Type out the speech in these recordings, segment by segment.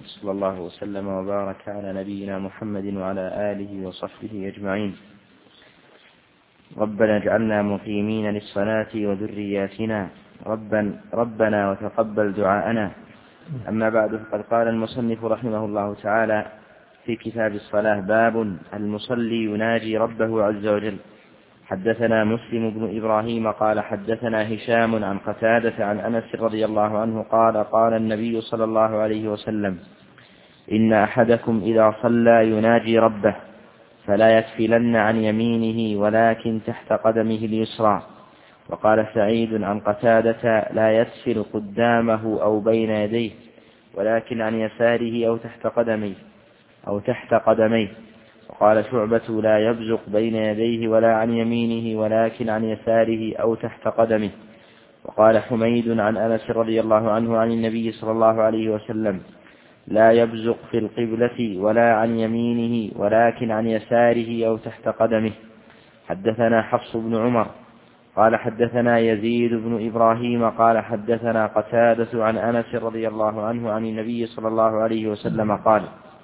صلى الله وسلم وبارك على نبينا محمد وعلى آله وصحبه أجمعين. ربنا اجعلنا مقيمين للصلاة وذرياتنا ربنا وتقبل دعاءنا. أما بعد، فقد قال المصنف رحمه الله تعالى في كتاب الصلاة: باب المصلي يناجي ربه عز وجل. حدثنا مسلم بن إبراهيم قال حدثنا هشام عن قتادة عن أنس رضي الله عنه قال: قال النبي صلى الله عليه وسلم: إن أحدكم إذا صلى يناجي ربه فلا يتفلن عن يمينه ولكن تحت قدمه اليسرى. وقال سعيد عن قتادة: لا يتفل قدامه أو بين يديه ولكن عن يساره أو تحت قدميه. وقال شعبة: لا يبزق بين يديه ولا عن يمينه ولكن عن يساره أو تحت قدمه. وقال حميد عن أنس رضي الله عنه عن النبي صلى الله عليه وسلم: لا يبزق في القبلة ولا عن يمينه ولكن عن يساره أو تحت قدمه. حدثنا حفص بن عمر قال حدثنا يزيد بن إبراهيم قال حدثنا قتادة عن أنس رضي الله عنه عن النبي صلى الله عليه وسلم قال: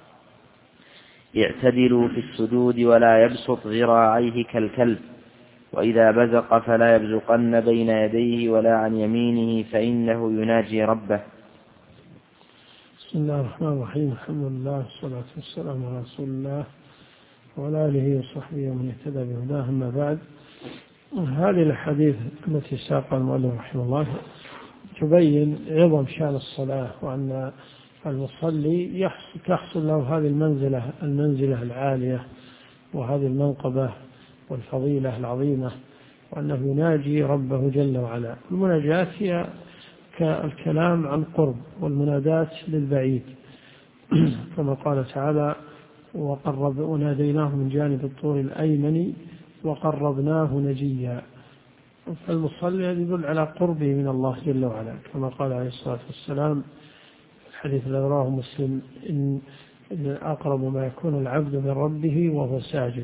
اعتدلوا في السجود ولا يبسط ذراعيه كالكلب، وإذا بزق فلا يبزقن بين يديه ولا عن يمينه فإنه يناجي ربه. بسم الله الرحمن الرحيم. الحمد لله والصلاة والسلام على رسول الله وعلى آله وصحبه ومن اهتدى بهداه. أما بعد، هذه الحديث التي ساقها المؤلف رحمه الله تبين عظم شأن الصلاة، وأن المصلي تحصل له هذه المنزلة العالية وهذه المنقبة والفضيلة العظيمة، وأنه يناجي ربه جل وعلا. المناجاة هي كالكلام عن قرب، والمنادات للبعيد كما قال تعالى: وناديناه من جانب الطور الأيمن وقربناه نجيا. فالمصلي يدل على قربه من الله جل وعلا، كما قال عليه الصلاة والسلام الحديث الذي رواه مسلم: إن أقرب ما يكون العبد من ربه وهو ساجد.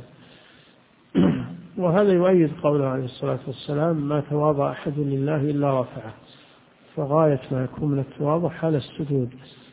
وهذا يؤيد قوله عليه الصلاة والسلام: ما تواضع أحد لله إلا رفعه. فغاية ما يكون من التواضع حال السجود.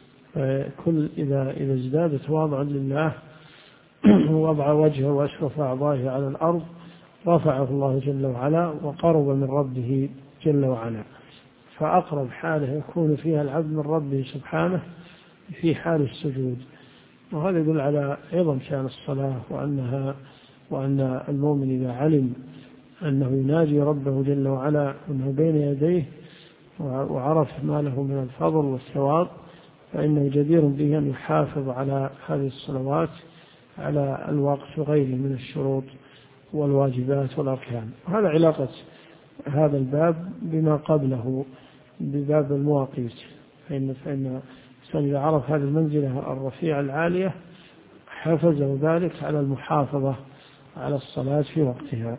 إذا ازداد تواضعا لله ووضع وجهه وأشرف أعضائه على الأرض رفعه الله جل وعلا وقرب من ربه جل وعلا. فأقرب حاله يكون فيها العبد من ربه سبحانه في حال السجود. وهذا يدل على عظم شأن الصلاة، وأن المؤمن إذا علم أنه يناجي ربه جل وعلا وأنه بين يديه وعرف ما له من الفضل والثواب، فإنه جدير به أن يحافظ على هذه الصلوات على الوقت وغيره من الشروط والواجبات والأركان. وهذا علاقة هذا الباب بما قبله بباب المواقيت، فإن إذا عرف هذه المنزلة الرفيعة العالية حافظه ذلك على المحافظة على الصلاة في وقتها.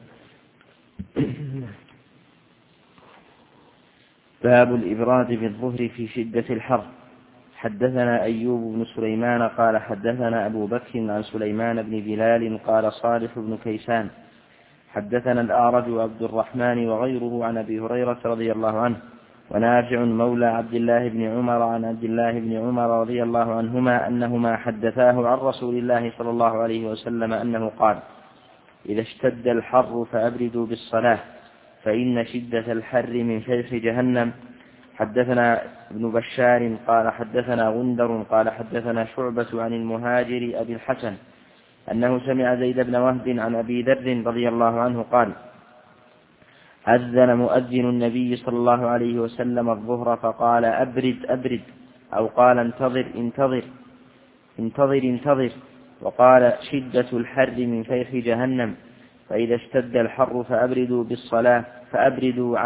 باب الإبراد بالظهر في شدة الحر. حدثنا أيوب بن سليمان قال حدثنا أبو بكر عن سليمان بن بلال قال صالح بن كيسان حدثنا الأعرج وعبد الرحمن وغيره عن أبي هريرة رضي الله عنه ونافع مولى عبد الله بن عمر عن عبد الله بن عمر رضي الله عنهما أنهما حدثاه عن رسول الله صلى الله عليه وسلم أنه قال: إذا اشتد الحر فأبردوا بالصلاة فإن شدة الحر من فيح جهنم. حدثنا ابن بشار قال حدثنا غندر قال حدثنا شعبة عن المهاجر أبي الحسن أنه سمع زيد بن وهب عن أبي ذر رضي الله عنه قال: أذن مؤذن النبي صلى الله عليه وسلم الظهر فقال: أبرد أبرد، أو قال: انتظر انتظر انتظر انتظر. وقال: شدة الحر من فيح جهنم، فإذا اشتد الحر فأبردوا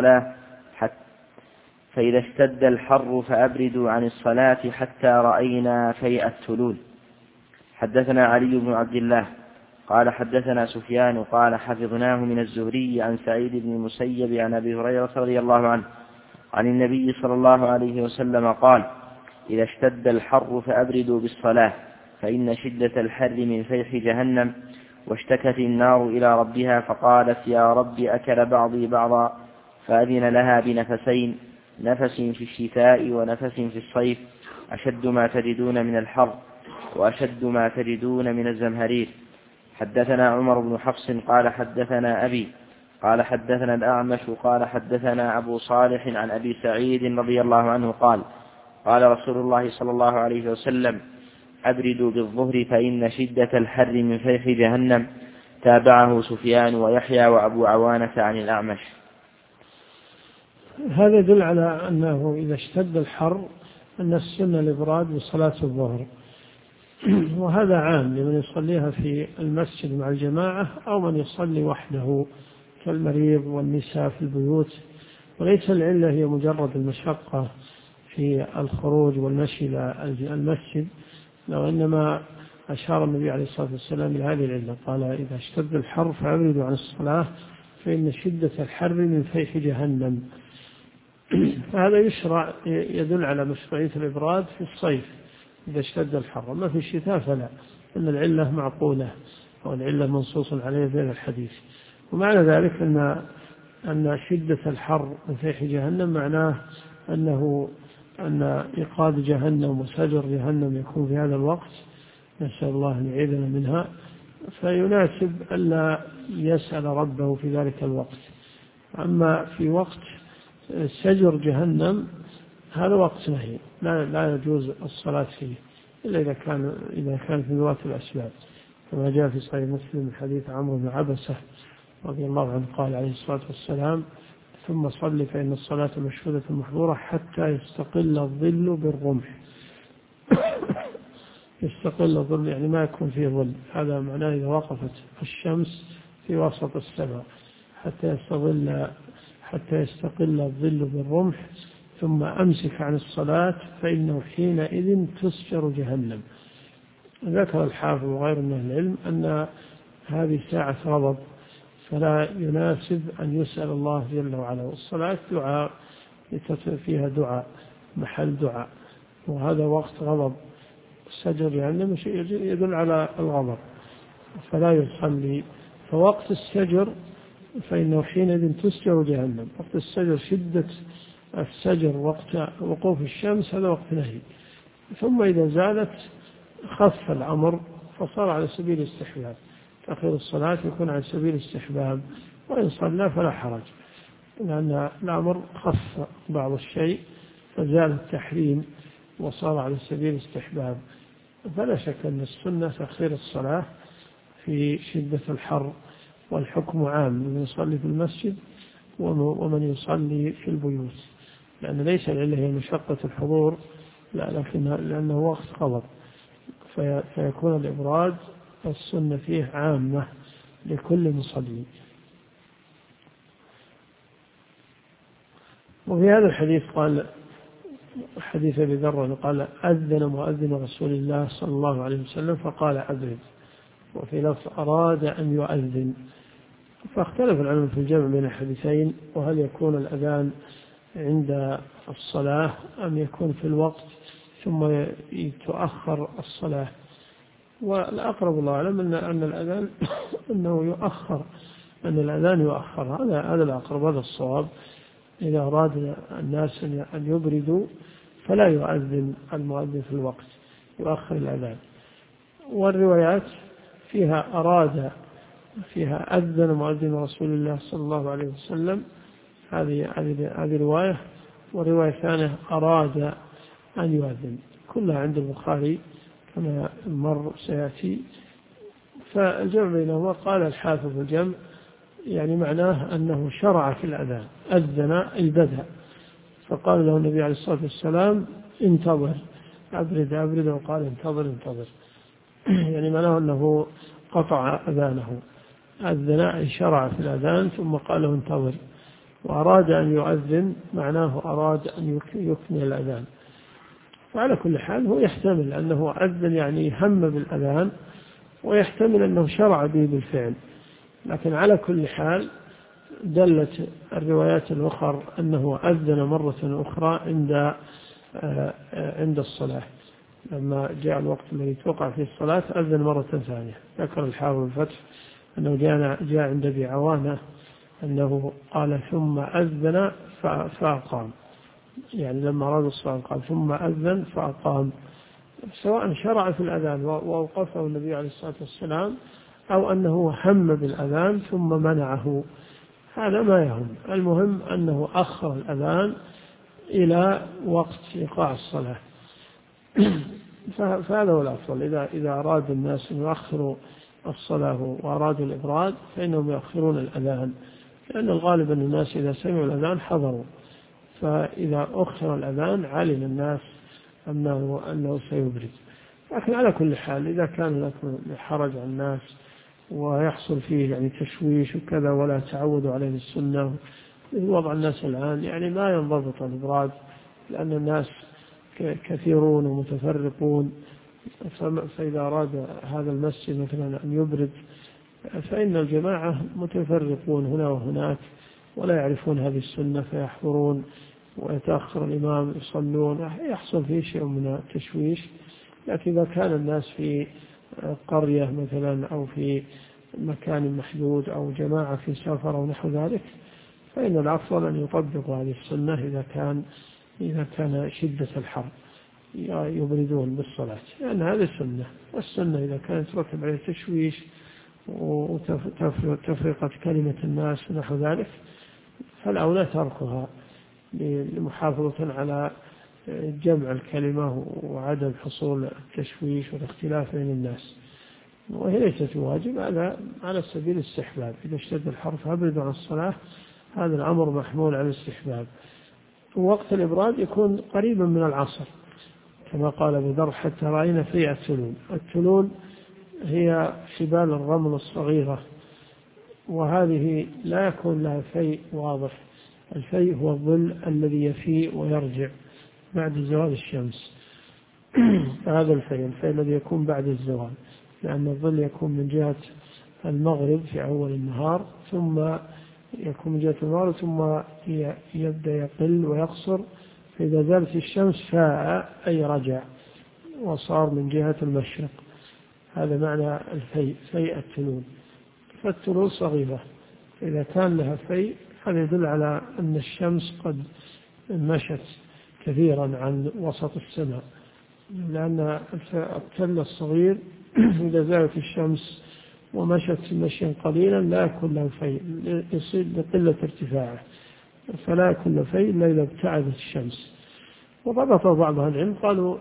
عن الصلاة حتى رأينا فيء التلول. حدثنا علي بن عبد الله قال حدثنا سفيان قال حفظناه من الزهري عن سعيد بن المسيب عن أبي هريرة رضي الله عنه عن النبي صلى الله عليه وسلم قال: إذا اشتد الحر فأبردوا بالصلاة فإن شدة الحر من فيح جهنم. واشتكت النار إلى ربها فقالت: يا رب أكل بعضي بعضا، فأذن لها بنفسين، نفس في الشتاء ونفس في الصيف، أشد ما تجدون من الحر وأشد ما تجدون من الزمهرير. حدثنا عمر بن حفص قال حدثنا أبي قال حدثنا الأعمش قال حدثنا أبو صالح عن أبي سعيد رضي الله عنه قال قال رسول الله صلى الله عليه وسلم أبردوا بالظهر فإن شدة الحر من فيح جهنم. تابعه سفيان ويحيى وأبو عوانة عن الأعمش. هذا يدل على أنه إذا اشتد الحر أن السنة الإبراد بصلاة الظهر، وهذا عام لمن يصليها في المسجد مع الجماعة أو من يصلي وحده كالمريض والنساء في البيوت. وليس العلة هي مجرد المشقة في الخروج والمشي إلى المسجد، لو إنما أشار النبي عليه الصلاة والسلام إلى هذه العلة، قال إذا اشتد الحر فأبردوا عن الصلاة فإن شدة الحر من فيح جهنم. فهذا يشرع يدل على مشروعية الإبراد في الصيف إذا اشتد الحر، أما في الشتاء فلا، أن العلة معقولة أو العلة منصوص عليها في الحديث. ومعنى ذلك أن شدة الحر من فيح جهنم معناه أن إيقاد جهنم وسجر جهنم يكون في هذا الوقت، نسأل الله أن يعيذنا منها، فيناسب ألا يسأل ربه في ذلك الوقت. أما في وقت سجر جهنم هذا وقت نهي، لا يجوز الصلاة فيه إلا إذا كان في ذوات الأسباب، كما جاء في صحيح مسلم من حديث عمرو بن عبسة رضي الله عنه قال عليه الصلاة والسلام ثم صل فإن الصلاة مشهودة محظورة حتى يستقل الظل بالرمح. يستقل الظل يعني ما يكون فيه ظل، هذا معناه إذا وقفت الشمس في وسط السماء حتى يستقل الظل بالرمح ثم أمسك عن الصلاة فإنه حينئذ تسجر جهنم. ذكر الحافظ وغير من العلم أن هذه ساعة غضب، فلا يناسب أن يسأل الله جل وعلا، والصلاة دعاء فيها دعاء محل دعاء، وهذا وقت غضب. السجر جهنم يدل على الغضب فلا يصلي. فوقت السجر فإنه حينئذ تسجر جهنم، وقت السجر شدة السجر وقت وقوف الشمس هذا وقت نهي. ثم إذا زالت خف الأمر فصار على سبيل الاستحباب، تأخير الصلاة يكون على سبيل الاستحباب، وإن صلى فلا حرج، لأن الأمر خف بعض الشيء فزال التحريم وصار على سبيل الاستحباب. فلا شك أن السنة تأخير الصلاة في شدة الحر، والحكم عام من يصلي في المسجد ومن يصلي في البيوت، لأن ليس العلة هي مشقة الحضور، لأنه وقت غضب، فيكون الإبراد السنة فيه عامة لكل مصلي. وفي هذا الحديث قال حديث أبي ذر قال أذن مؤذن رسول الله صلى الله عليه وسلم فقال أبرد، وفي لفظ أراد أن يؤذن. فاختلف العلماء في الجمع بين الحديثين، وهل يكون الأذان عند الصلاة أم يكون في الوقت ثم تؤخر الصلاة. والأقرب الله أعلم أن الأذان أنه يؤخر، أن الأذان يؤخر، هذا الأقرب، هذا الصواب. إذا أراد الناس أن يبردوا فلا يؤذن المؤذن في الوقت، يؤخر الأذان. والروايات فيها أذن مؤذن رسول الله صلى الله عليه وسلم، هذه رواية، ورواية ثانية أراد أن يؤذن، كلها عند البخاري كما مر سيأتي. فالجمع بينهما قال الحافظ الجمع يعني معناه أنه شرع في الأذان، أذن البدء، فقال له النبي عليه الصلاة والسلام انتظر، أبرد، وقال انتظر يعني معناه أنه قطع أذانه. أذن أي شرع في الأذان ثم قال له انتظر. وأراد أن يؤذن معناه أراد أن يكمل الأذان. وعلى كل حال هو يحتمل أنه أذن يعني هم بالأذان، ويحتمل أنه شرع به بالفعل، لكن على كل حال دلت الروايات الأخرى أنه أذن مرة أخرى عند الصلاة، لما جاء الوقت الذي توقع فيه الصلاة أذن مرة ثانية. ذكر الحافظ الفتح أنه جاء عند أبي عوانة أنه قال ثم أذن فأقام، يعني لما أراد الصلاة قال ثم أذن فأقام، سواء شرع في الأذان وأوقفه النبي عليه الصلاة والسلام أو أنه هم بالأذان ثم منعه، هذا ما يهم. المهم أنه أخر الأذان إلى وقت إيقاع الصلاة. فهذا هو الأفضل. إذا أراد الناس أن يؤخروا الصلاة وأرادوا الإبراد فإنهم يؤخرون الأذان، لأن الغالب أن الناس إذا سمعوا الأذان حضروا، فإذا أخر الأذان علم الناس أنه سيبرد. لكن على كل حال إذا كان لكم حرج على الناس ويحصل فيه يعني تشويش وكذا ولا تعودوا عليه السنة وضع الناس الآن، يعني ما ينضبط الإبراد، لأن الناس كثيرون ومتفرقون، فإذا أراد هذا المسجد مثلا أن يبرد فإن الجماعة متفرقون هنا وهناك ولا يعرفون هذه السنة فيحضرون ويتأخر الإمام يصلون، يحصل فيه شيء من التشويش. لكن إذا كان الناس في قرية مثلا أو في مكان محدود أو جماعة في سفر أو نحو ذلك فإن الأفضل أن يطبقوا هذه السنة إذا كان شدة الحر يبردون بالصلاة، لأن هذه سنة. والسنة إذا كانت ترتب عليه تشويش وتفرقة كلمة الناس ونحو ذلك فالأولى تركها لمحافظة على جمع الكلمة وعدم حصول التشويش والاختلاف بين الناس. وهي ليست واجب على سبيل الاستحباب، إذا اشتد الحر فأبردوا عن الصلاة، هذا الأمر محمول على الاستحباب. ووقت الإبراد يكون قريبا من العصر كما قال أبو ذر حتى رأينا في التلول. التلول هي شبال الرمل الصغيرة، وهذه لا يكون لها فيء واضح. الفيء هو الظل الذي يفيء ويرجع بعد زوال الشمس. هذا الفيء الذي يكون بعد الزوال، لأن الظل يكون من جهة المغرب في أول النهار ثم يكون من جهة المغرب ثم يبدأ يقل ويقصر، فإذا زالت الشمس فاء أي رجع وصار من جهة المشرق. هذا معنى الفيء، فيء التلول. فالتلول صغيرة، إذا كان لها فيء هذا يدل على أن الشمس قد مشت كثيرا عن وسط السماء، لأن التل الصغير إذا زالت الشمس ومشت مشيا قليلا لا يكون له فيء، يصير لقلة ارتفاعه، فلا يكون له فيء إلا إذا ابتعدت الشمس. وضبط بعض أهل العلم قالوا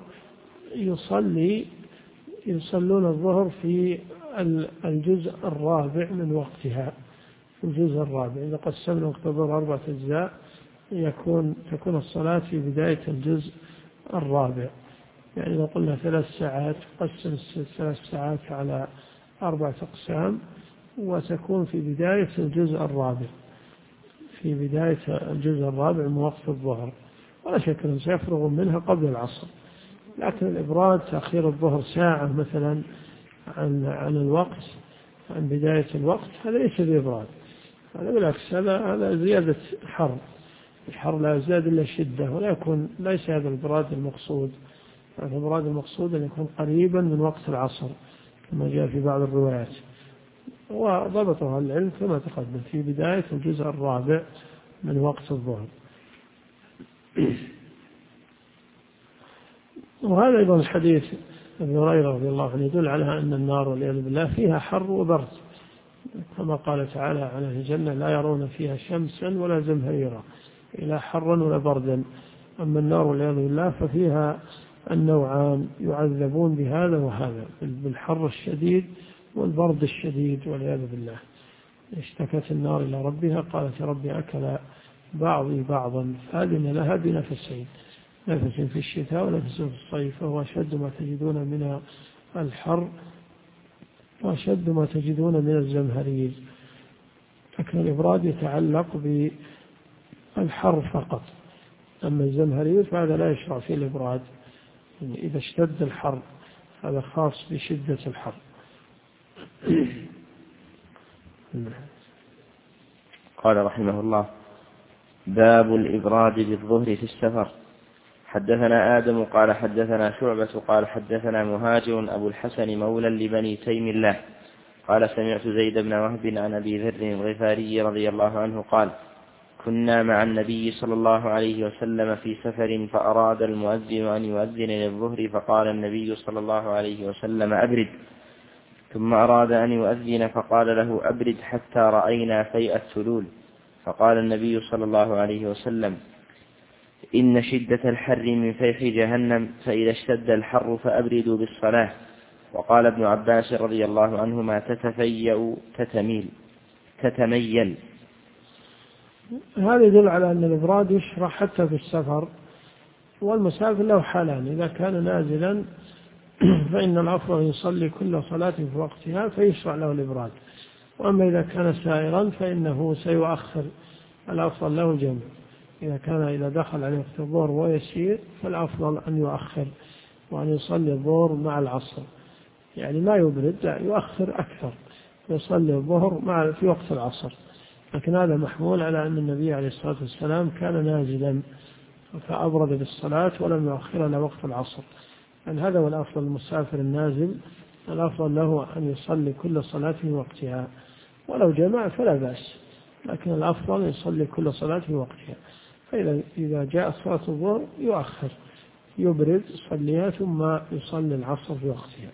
يصلون الظهر في الجزء الرابع من وقتها، في الجزء الرابع. إذا قسمنا وقت الظهر 4 أجزاء تكون الصلاة في بداية الجزء الرابع. يعني إذا قلنا 3 ساعات قسم 3 ساعات على 4 أقسام وتكون في بداية الجزء الرابع، في بداية الجزء الرابع من وقت الظهر، ولا شك أنهم سيفرغون منها قبل العصر. لكن الإبراد تأخير الظهر ساعة مثلا عن الوقت، عن بداية الوقت، هذا ليس بإبراد، هذا بالعكس هذا زيادة حر. الحر لا يزداد إلا شدة، ليس هذا الإبراد المقصود. الإبراد المقصود أن يكون قريبا من وقت العصر كما جاء في بعض الروايات، وضبطها العلم كما تقدم في بداية الجزء الرابع من وقت الظهر. وهذا أيضا الحديث ابن هريرة رضي الله عنه يدل على أن النار والعياذ بالله فيها حر وبرد، كما قال تعالى عن أهل الجنة لا يرون فيها شمسا ولا زمهريرا إلا حرا ولا بردا. أما النار والعياذ بالله ففيها النوعان يعذبون بهذا وهذا، بالحر الشديد والبرد الشديد والعياذ بالله. اشتكت النار إلى ربها قالت ربي أكل بعضي بعضا فأذن لها بنفسين، نفس في الشتاء ونفس في الصيف، فهو أشد ما تجدون من الحر وأشد ما تجدون من الزمهرير. لكن الإبراد يتعلق بالحر فقط، أما الزمهرير فهذا لا يشرع فيه الإبراد، يعني إذا اشتد الحر هذا خاص بشدة الحر. قال رحمه الله: باب الإبراد بالظهر في السفر. حدثنا آدم قال حدثنا شعبة قال حدثنا مهاجر أبو الحسن مولى لبني تيم الله قال سمعت زيد بن وهب عن أبي ذر الغفاري رضي الله عنه قال: كنا مع النبي صلى الله عليه وسلم في سفر فأراد المؤذن أن يؤذن للظهر فقال النبي صلى الله عليه وسلم أبرد، ثم أراد أن يؤذن فقال له أبرد حتى رأينا فيء الثلول، فقال النبي صلى الله عليه وسلم إن شدة الحر من فيح جهنم، فإذا اشتد الحر فأبردوا بالصلاة. وقال ابن عباس رضي الله عنهما تتفيأ تتميل. هذا يدل على أن الإبراد يشرع حتى في السفر، والمسافر له حالان: إذا كان نازلا فإن الأفضل يصلي كل صلاة في وقتها فيشرع له الإبراد، وأما إذا كان سائرا فإنه سيؤخر، الأفضل له الجمع. إذا دخل عليه وقت الظهر ويسير فالأفضل أن يؤخر وأن يصلي الظهر مع العصر، يعني ما يبرد، لا يؤخر أكثر، يصلي الظهر في وقت العصر. لكن هذا محمول على أن النبي عليه الصلاة والسلام كان نازلا فأبرد بالصلاة ولم يؤخر إلى وقت العصر، يعني هذا هو الأفضل. المسافر النازل الأفضل له أن يصلي كل صلاة في وقتها، ولو جمع فلا بأس، لكن الأفضل يصلي كل صلاة في وقتها. فإذا جاء صلاة الظهر يؤخر، يبرد يصليها ثم يصلي العصر في وقتها.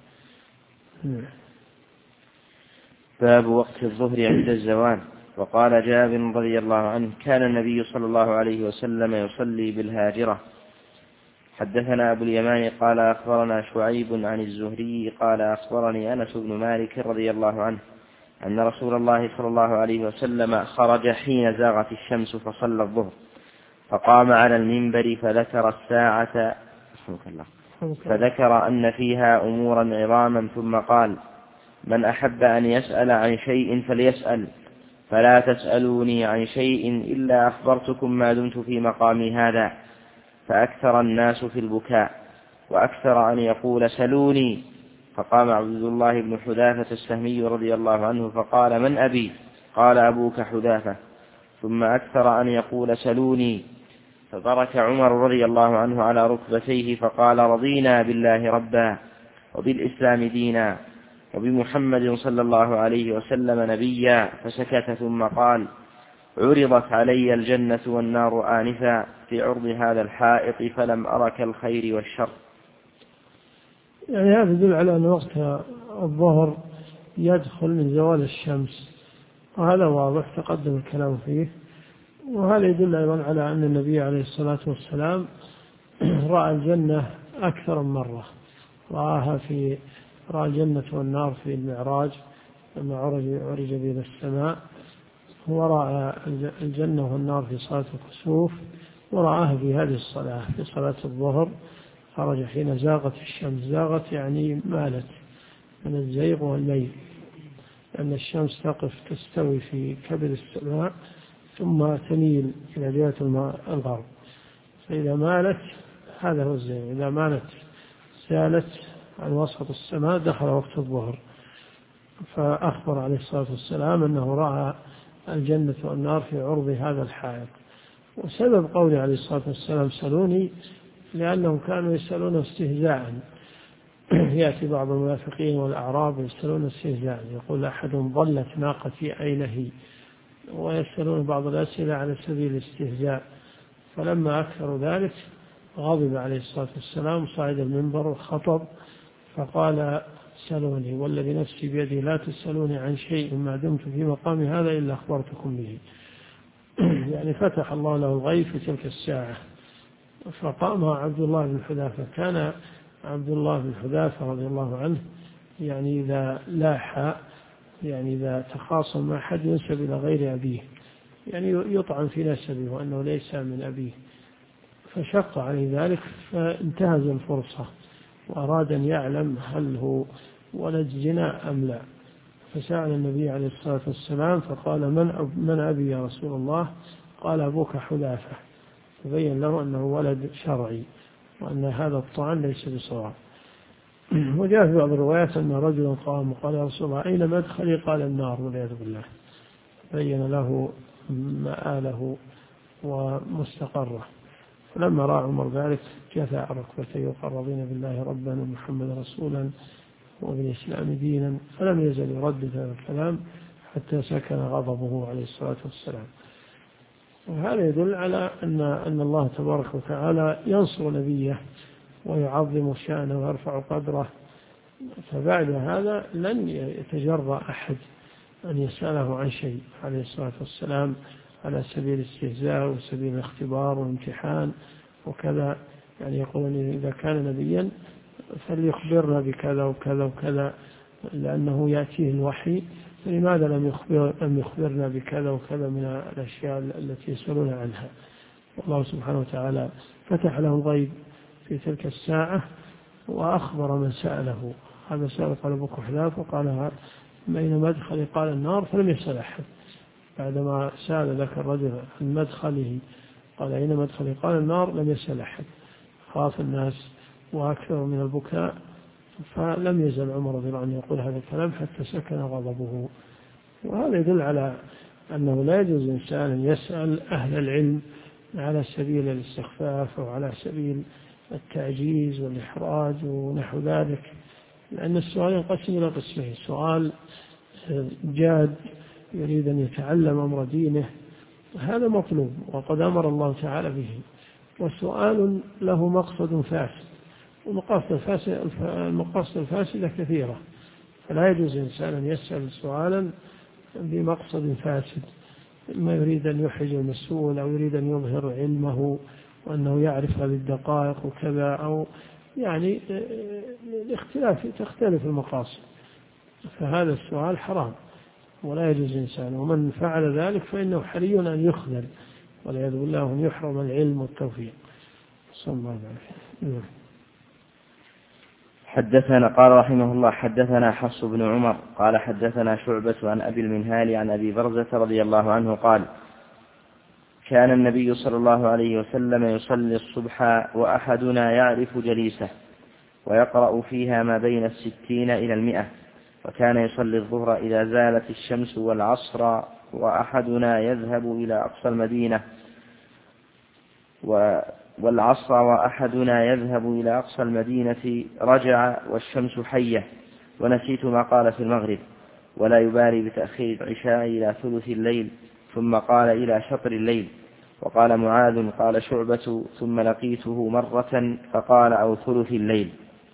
باب وقت الظهر عند الزوال. وقال جابر رضي الله عنه كان النبي صلى الله عليه وسلم يصلي بالهاجرة. حدثنا أبو اليمان قال أخبرنا شعيب عن الزهري قال أخبرني أنس بن مالك رضي الله عنه أن رسول الله صلى الله عليه وسلم خرج حين زاغت الشمس فصلى الظهر، فقام على المنبر فذكر أن فيها أمورا عظاما، ثم قال من أحب أن يسأل عن شيء فليسأل، فلا تسألوني عن شيء إلا أخبرتكم ما دمت في مقامي هذا. فأكثر الناس في البكاء، وأكثر أن يقول سلوني، فقام عبد الله بن حذافة السهمي رضي الله عنه فقال من أبي؟ قال أبوك حذافة. ثم أكثر أن يقول سلوني، فبرك عمر رضي الله عنه على ركبتيه فقال رضينا بالله ربا وبالإسلام دينا وبمحمد صلى الله عليه وسلم نبيا، فسكت ثم قال عرضت علي الجنة والنار آنفا في عرض هذا الحائط فلم أرك الخير والشر. يعني هذا يدل على أن وقت الظهر يدخل من زوال الشمس، وهذا واضح تقدم الكلام فيه. وهذا يدل أيضا على أن النبي عليه الصلاة والسلام رأى الجنة أكثر من مرة، رأى الجنة والنار في المعراج لما عرج به إلى السماء، ورأى الجنة والنار في صلاة الكسوف، ورآها في هذه الصلاة في صلاة الظهر. خرج حين زاغت الشمس، زاغت يعني مالت من الزيغ والميل، لأن الشمس تستوي في كبد السماء ثم تميل إلى جهة الغرب، فإذا مالت هذا هو الزيغ، إذا مالت سالت عن وسط السماء دخل وقت الظهر. فأخبر عليه الصلاة والسلام أنه رأى الجنة والنار في عرض هذا الحائط. وسبب قوله عليه الصلاة والسلام سلوني لأنهم كانوا يسألون استهزاء، يأتي بعض المنافقين والأعراب يسألون استهزاء، يقول أحدهم ضلت ناقتي أين هي، ويسألون بعض الأسئلة على سبيل الاستهزاء. فلما أكثروا ذلك غضب عليه الصلاة والسلام، صعد المنبر وخطب فقال سألوني والذي نفسي بيده لا تسألوني عن شيء ما دمت في مقامي هذا إلا أخبرتكم به. يعني فتح الله له الغيب في تلك الساعة. فقام عبد الله بن حذافة. كان عبد الله بن حذافة رضي الله عنه يعني إذا لاح، يعني إذا تخاصم مع أحد ينسب إلى غير أبيه، يعني يطعن في نسبه وأنه ليس من أبيه، فشق عليه ذلك فانتهز الفرصة وأراد أن يعلم هل هو ولد زنا أم لا. فسأل النبي عليه الصلاة والسلام فقال من أبي يا رسول الله؟ قال أبوك حذافة. فبين له أنه ولد شرعي وأن هذا الطعن ليس بصواب. وجاء في بعض الروايات أن رجلا قام وقال يا رسول الله أين مدخلي؟ قال النار والعياذ بالله. بين له مآله ومستقره. فلما رأى عمر ذلك جثى على ركبتيه وقال رضينا بالله ربا ومحمد رسولا وبالإسلام دينا، فلم يزل يردد هذا الكلام حتى سكن غضبه عليه الصلاة والسلام. وهذا يدل على أن الله تبارك وتعالى ينصر نبيه ويعظم شأنه ويرفع قدره. فبعد هذا لن يتجرأ أحد أن يسأله عن شيء عليه الصلاة والسلام على سبيل الاستهزاء وسبيل الاختبار والامتحان وكذا. يعني يقولون إذا كان نبيا فليخبرنا بكذا وكذا وكذا لأنه يأتيه الوحي، فلماذا لم يخبرنا بكذا وكذا من الأشياء التي يسألون عنها؟ والله سبحانه وتعالى فتح له الغيب في تلك الساعة وأخبر من سأله. هذا سأل قال أبو كحلاف وقال بين مدخلي قال النار، فلم يسأل أحد. بعدما سأل ذاك الرجل عن مدخله قال أين مدخلي قال النار، لم يسأل أحد. خاف الناس وأكثر من البكاء، فلم يزل عمر رضي الله عنه يقول هذا الكلام حتى سكن غضبه. وهذا يدل على أنه لا يجوز إنسان أن يسأل أهل العلم على سبيل الاستخفاف أو على سبيل التعجيز والإحراج ونحو ذلك، لأن السؤال ينقسم إلى قسمين: سؤال جاد يريد أن يتعلم أمر دينه، هذا مطلوب وقد أمر الله تعالى به، وسؤال له مقصد فاسد، والمقاصد الفاسدة كثيرة، فلا يجوز إنسان أن يسأل سؤالا بمقصد فاسد، إما يريد أن يحرج المسؤول أو يريد أن يظهر علمه وأنه يعرف هذه الدقائق وكذا، أو يعني تختلف المقاصد، فهذا السؤال حرام ولا يجوز إنسان، ومن فعل ذلك فإنه حري أن يخذل والعياذ بالله أن يحرم العلم والتوفيق. صلى الله عليه وسلم. حدثنا قال رحمه الله حدثنا حفص بن عمر قال حدثنا شعبة عن أبي المنهال عن أبي برزة رضي الله عنه قال: كان النبي صلى الله عليه وسلم يصلي الصبح وأحدنا يعرف جليسه ويقرأ فيها ما بين 60 إلى 100، وكان يصلي الظهر إذا زالت الشمس والعصر وأحدنا يذهب إلى أقصى المدينة والعصر وأحدنا يذهب إلى أقصى المدينة رجع والشمس حية، ونسيت ما قال في المغرب، ولا يبالي بتأخير العشاء إلى ثلث الليل، ثم قال إلى شطر الليل. وقال معاذ قال شعبة: ثم لقيته مرة فقال أو ثلث الليل.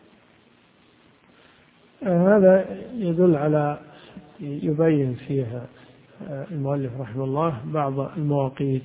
هذا يدل على يبين فيها المؤلف رحمه الله بعض المواقيت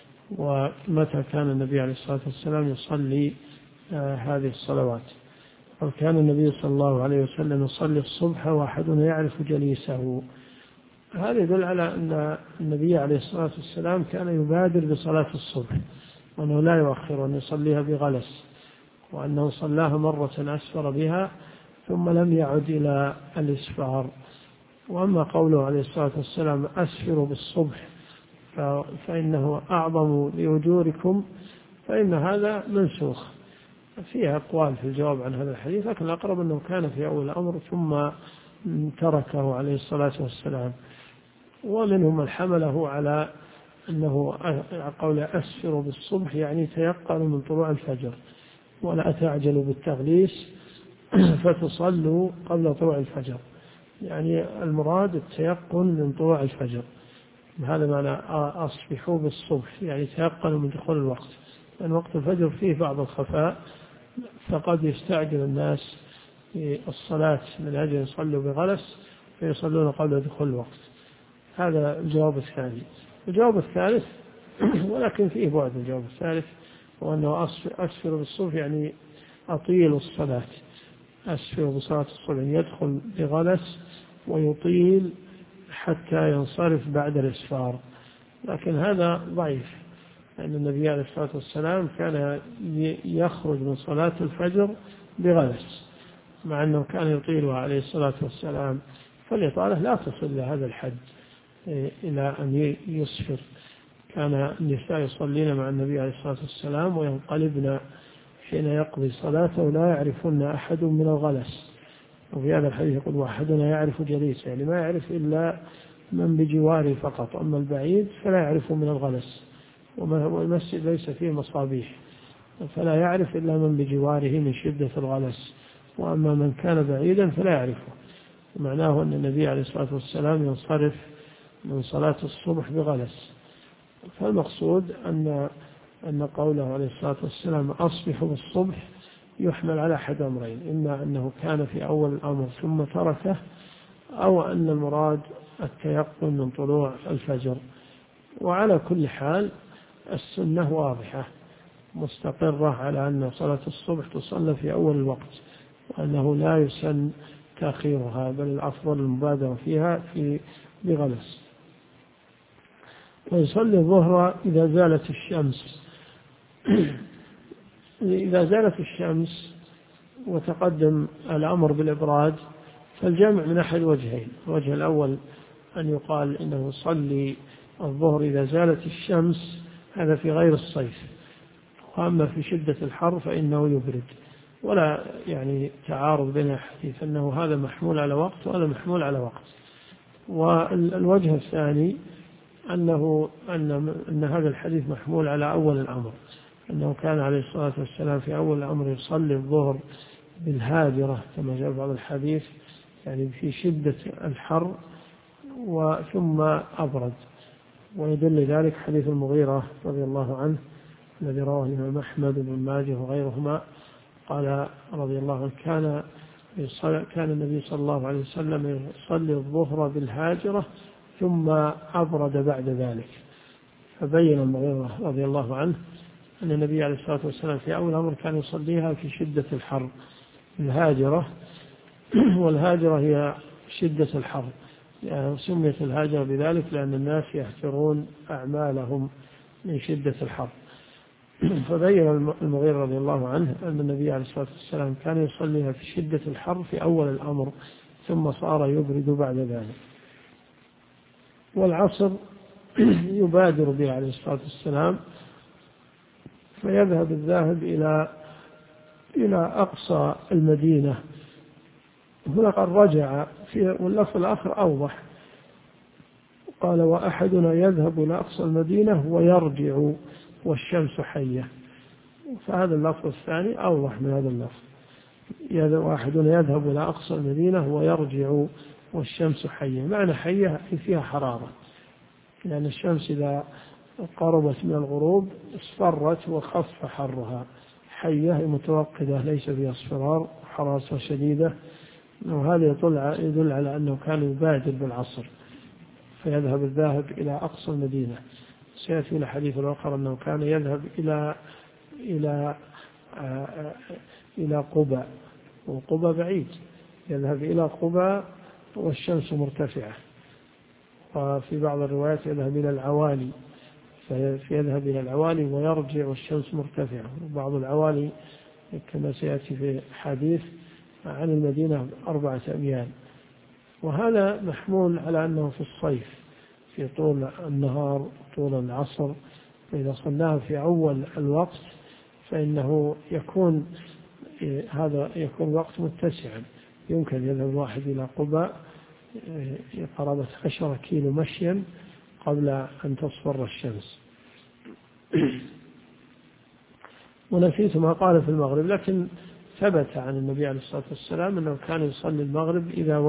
ومتى كان النبي عليه الصلاة والسلام يصلي هذه الصلوات. وكان النبي صلى الله عليه وسلم يصلي الصبح وأحدنا يعرف جليسه. هذا يدل على أن النبي عليه الصلاة والسلام كان يبادر بصلاة الصبح، وأنه لا يؤخر أن يصليها بغلس، وأنه صلاها مرة أسفر بها ثم لم يعد إلى الإسفار. وأما قوله عليه الصلاة والسلام أسفر بالصبح فإنه أعظم لأجوركم، فإن هذا منسوخ. فيها أقوال في الجواب عن هذا الحديث، لكن الأقرب أنه كان في أول الأمر ثم تركه عليه الصلاة والسلام. ومنهم من حمله على أنه قول أسفر بالصبح يعني تيقن من طلوع الفجر، ولا تعجلوا بالتغليس فتصلوا قبل طلوع الفجر، يعني المراد التيقن من طلوع الفجر. هذا معنى أصبحوا بالصبح، يعني تيقنوا من دخول الوقت، لأن وقت الفجر فيه بعض الخفاء، فقد يستعجل الناس في الصلاة من أجل يصلوا بغلس فيصلون قبل دخول الوقت. هذا الجواب الثاني. الجواب الثالث ولكن فيه بعد الجواب الثالث، وأنه أسفر بالصبح يعني أطيل الصلاة، أسفر بصلاة الصبح يدخل بغلس ويطيل حتى ينصرف بعد الإسفار، لكن هذا ضعيف، لأن النبي عليه الصلاة والسلام كان يخرج من صلاة الفجر بغلس، مع أنه كان يطيلها عليه الصلاة والسلام، فالإطالة لا تصل لهذا الحد إلى أن يسفر. كان النساء يصلين مع النبي عليه الصلاة والسلام وينقلبن حين يقضي صلاته لا يعرفن أحد من الغلس. وفي هذا الحديث يقول وأحدنا يعرف جليسه، يعني ما يعرف إلا من بجواره فقط، أما البعيد فلا يعرف من الغلس، والمسجد ليس فيه مصابيح فلا يعرف إلا من بجواره من شدة الغلس، وأما من كان بعيدا فلا يعرفه. معناه أن النبي عليه الصلاة والسلام ينصرف من صلاة الصبح بغلس. فالمقصود أن قوله عليه الصلاة والسلام أصبحوا بالصبح يحمل على أحد أمرين: إما أنه كان في أول الأمر ثم تركه، أو أن المراد التيقن من طلوع الفجر. وعلى كل حال السنة واضحة مستقرة على أن صلاة الصبح تصلى في أول الوقت، وأنه لا يسن تأخيرها، بل الأفضل المبادرة فيها بغلس. ويصلي الظهر إذا زالت الشمس. إذا زالت الشمس وتقدم الأمر بالإبراد فالجمع من أحد وجهين: الوجه الأول أن يقال إنه يصلي الظهر إذا زالت الشمس، هذا في غير الصيف، وأما في شدة الحر فإنه يبرد، ولا يعني تعارض بين الحديث أنه هذا محمول على وقت وهذا محمول على وقت. والوجه الثاني أن هذا الحديث محمول على أول الأمر، أنه كان عليه الصلاة والسلام في أول الأمر يصلي الظهر بالهاجرة كما جاء بعض الحديث، يعني في شدة الحر ثم أبرد. ويدل ذلك حديث المغيرة رضي الله عنه الذي رواه الإمام أحمد بن ماجه وغيرهما، قال رضي الله عنه: كان النبي صلى الله عليه وسلم يصلي الظهر بالهاجرة ثم أبرد بعد ذلك. فبين المغيرة رضي الله عنه أن النبي عليه الصلاة والسلام في أول الأمر كان يصليها في شدة الحر الهاجرة، والهاجرة هي شدة الحر، يعني سميت الهاجرة بذلك لأن الناس يحترون أعمالهم من شدة الحر. فبين المغيرة رضي الله عنه أن النبي عليه الصلاة والسلام كان يصليها في شدة الحر في أول الأمر ثم صار يبرد بعد ذلك. والعصر يبادر به عليه الصلاة والسلام، فيذهب الذاهب إلى أقصى المدينة. هنا قد رجع واللفظ الآخر أوضح، قال: وأحدنا يذهب إلى أقصى المدينة ويرجع والشمس حية. فهذا اللفظ الثاني أوضح من هذا اللفظ: وأحدنا يذهب إلى أقصى المدينة ويرجع والشمس حية. معنى حية فيها حرارة، لأن الشمس إذا قربت من الغروب اصفرت وخف حرها. حية متوقدة ليس فيها اصفرار وحرارة شديدة، وهذا يدل على أنه كان يبادر بالعصر، فيذهب الذاهب إلى أقصى المدينة. سيأتي الحديث الآخر أنه كان يذهب إلى قباء، وقباء بعيد، يذهب إلى قباء والشمس مرتفعة. وفي بعض الروايات يذهب إلى العوالي، فيذهب إلى العوالي ويرجع والشمس مرتفعة. وبعض العوالي كما سيأتي في حديث عن المدينة 4 أميال. وهذا محمول على أنه في الصيف في طول النهار طول العصر، فإذا صلاه في أول الوقت فإنه يكون وقت متسعا، يمكن يذهب الواحد إلى قباء قرابة 10 كيلو مشيا قبل أن تصفر الشمس. ونسيت ما قال في المغرب، لكن ثبت عن النبي عليه الصلاة والسلام أنه كان يصلي المغرب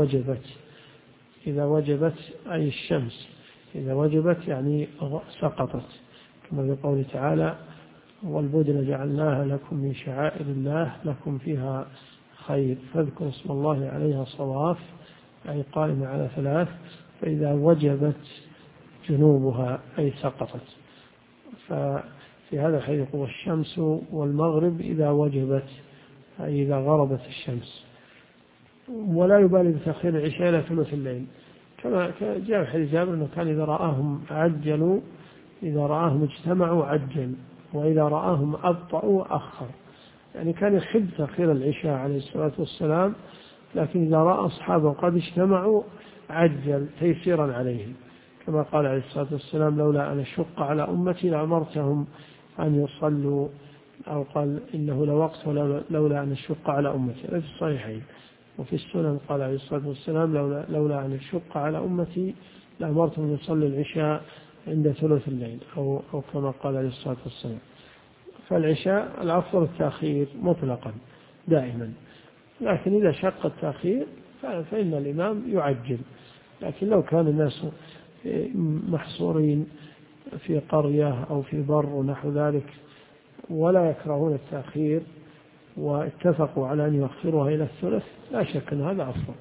إذا وجبت أي الشمس، إذا وجبت يعني سقطت، كما في قوله تعالى: والبدن جعلناها لكم من شعائر الله لكم فيها خير فاذكروا اسم الله عليها صواف، أي قائمة على 3، فإذا وجبت جنوبها أي سقطت. ففي هذا الحديث هو الشمس والمغرب إذا وجبت، أي إذا غربت الشمس. ولا يبالي بتأخير العشاء إلى ثلث الليل، كما جاء في حديث جابر أنه كان إذا رآهم عجلوا، إذا رآهم اجتمعوا عجل، وإذا رآهم أبطأوا أخر. يعني كان يحب تأخير العشاء عليه الصلاة والسلام، لكن إذا رأى أصحابه قد اجتمعوا عجل تيسيرا عليهم، كما قال عليه الصلاة والسلام: لولا أن أشق على أمتي لأمرتهم أن يصلوا، أو قال: إنه لوقت لولا أن أشق على أمتي. في الصحيحين وفي السنن قال عليه الصلاة والسلام: لولا أن أشق على أمتي لأمرتهم أن يصلوا العشاء عند ثلث الليل، أو كما قال عليه الصلاة والسلام. فالعشاء الأفضل التأخير مطلقا دائما، لكن إذا شق التأخير فإن الإمام يعجل. لكن لو كان الناس محصورين في قرية أو في بر ونحو ذلك ولا يكرهون التأخير واتفقوا على أن يؤخروها إلى الثلث لا شك أن هذا أفضل.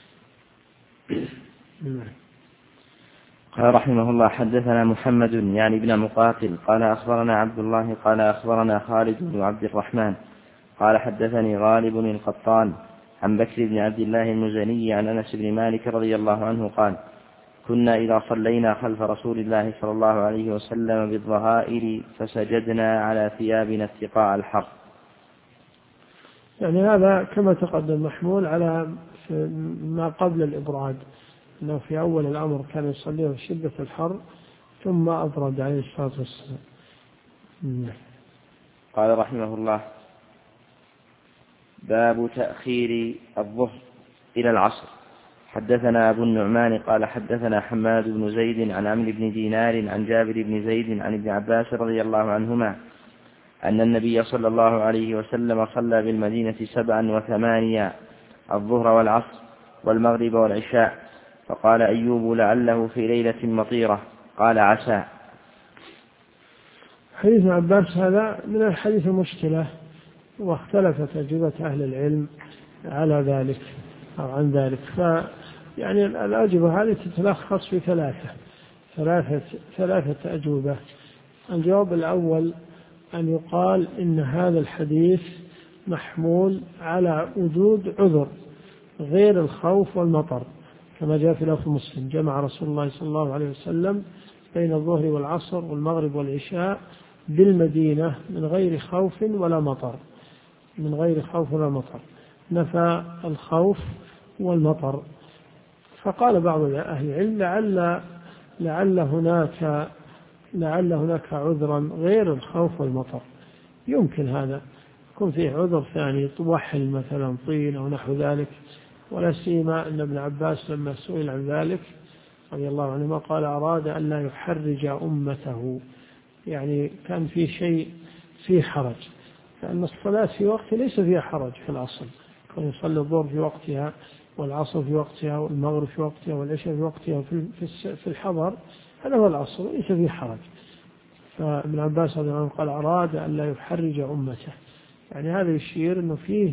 قال رحمه الله: حدثنا محمد يعني ابن مقاتل قال أخبرنا عبد الله قال أخبرنا خالد بن عبد الرحمن قال حدثني غالب القطان عن بكر بن عبد الله المزني عن أنس بن مالك رضي الله عنه قال: كنا إذا صلينا خلف رسول الله صلى الله عليه وسلم بالظهائر فسجدنا على ثيابنا اتقاء الحر. يعني هذا كما تقدم محمول على ما قبل الإبراد، أنه في أول الأمر كان يصليه في شدة الحر ثم أبرد عليه الصلاة والسلام. قال رحمه الله: باب تأخير الظهر إلى العصر. حدثنا أبو النعمان قال حدثنا حماد بن زيد عن عمرو بن دينار عن جابر بن زيد عن ابن عباس رضي الله عنهما أن النبي صلى الله عليه وسلم صلى بالمدينة 7 و8 الظهر والعصر والمغرب والعشاء، فقال أيوب: لعله في ليلة مطيرة، قال: عسى. حديث ابن عباس هذا من الحديث المشكلة، واختلفت أجوبة أهل العلم على ذلك أو عن ذلك، يعني الأجوبة هذه تتلخص في ثلاثة أجوبة. الجواب الأول أن يقال إن هذا الحديث محمول على وجود عذر غير الخوف والمطر، كما جاء في لفظ مسلم: جمع رسول الله صلى الله عليه وسلم بين الظهر والعصر والمغرب والعشاء بالمدينة من غير خوف ولا مطر، من غير خوف ولا مطر، نفى الخوف والمطر. فقال بعض أهل العلم لعل هناك عذرا غير الخوف والمطر، يمكن هذا يكون فيه عذر ثاني، وحل مثلا، طين أو نحو ذلك. ولا سيما أن ابن عباس لما سئل عن ذلك رضي الله عنهما قال: أراد أن لا يحرج أمته، يعني كان في شيء فيه حرج، لأن الصلاة في وقت ليس فيها حرج في الأصل، كان يصلي الظهر في وقتها والعصر في وقتها والمغرب في وقتها والعشاء في وقتها في الحضر، هذا هو الأصل ليس فيه حرج. فابن عباس رضي الله عنه قال: أراد أن لا يحرج أمته، يعني هذا يشير أنه فيه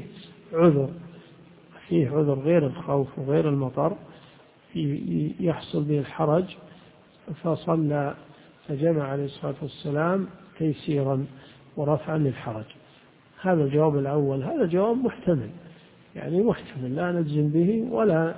عذر غير الخوف وغير المطر يحصل به الحرج، فصلى فجمع عليه الصلاة والسلام تيسيرا ورفعا للحرج. هذا الجواب الأول، هذا جواب محتمل، يعني محتمل لا نجزم به ولا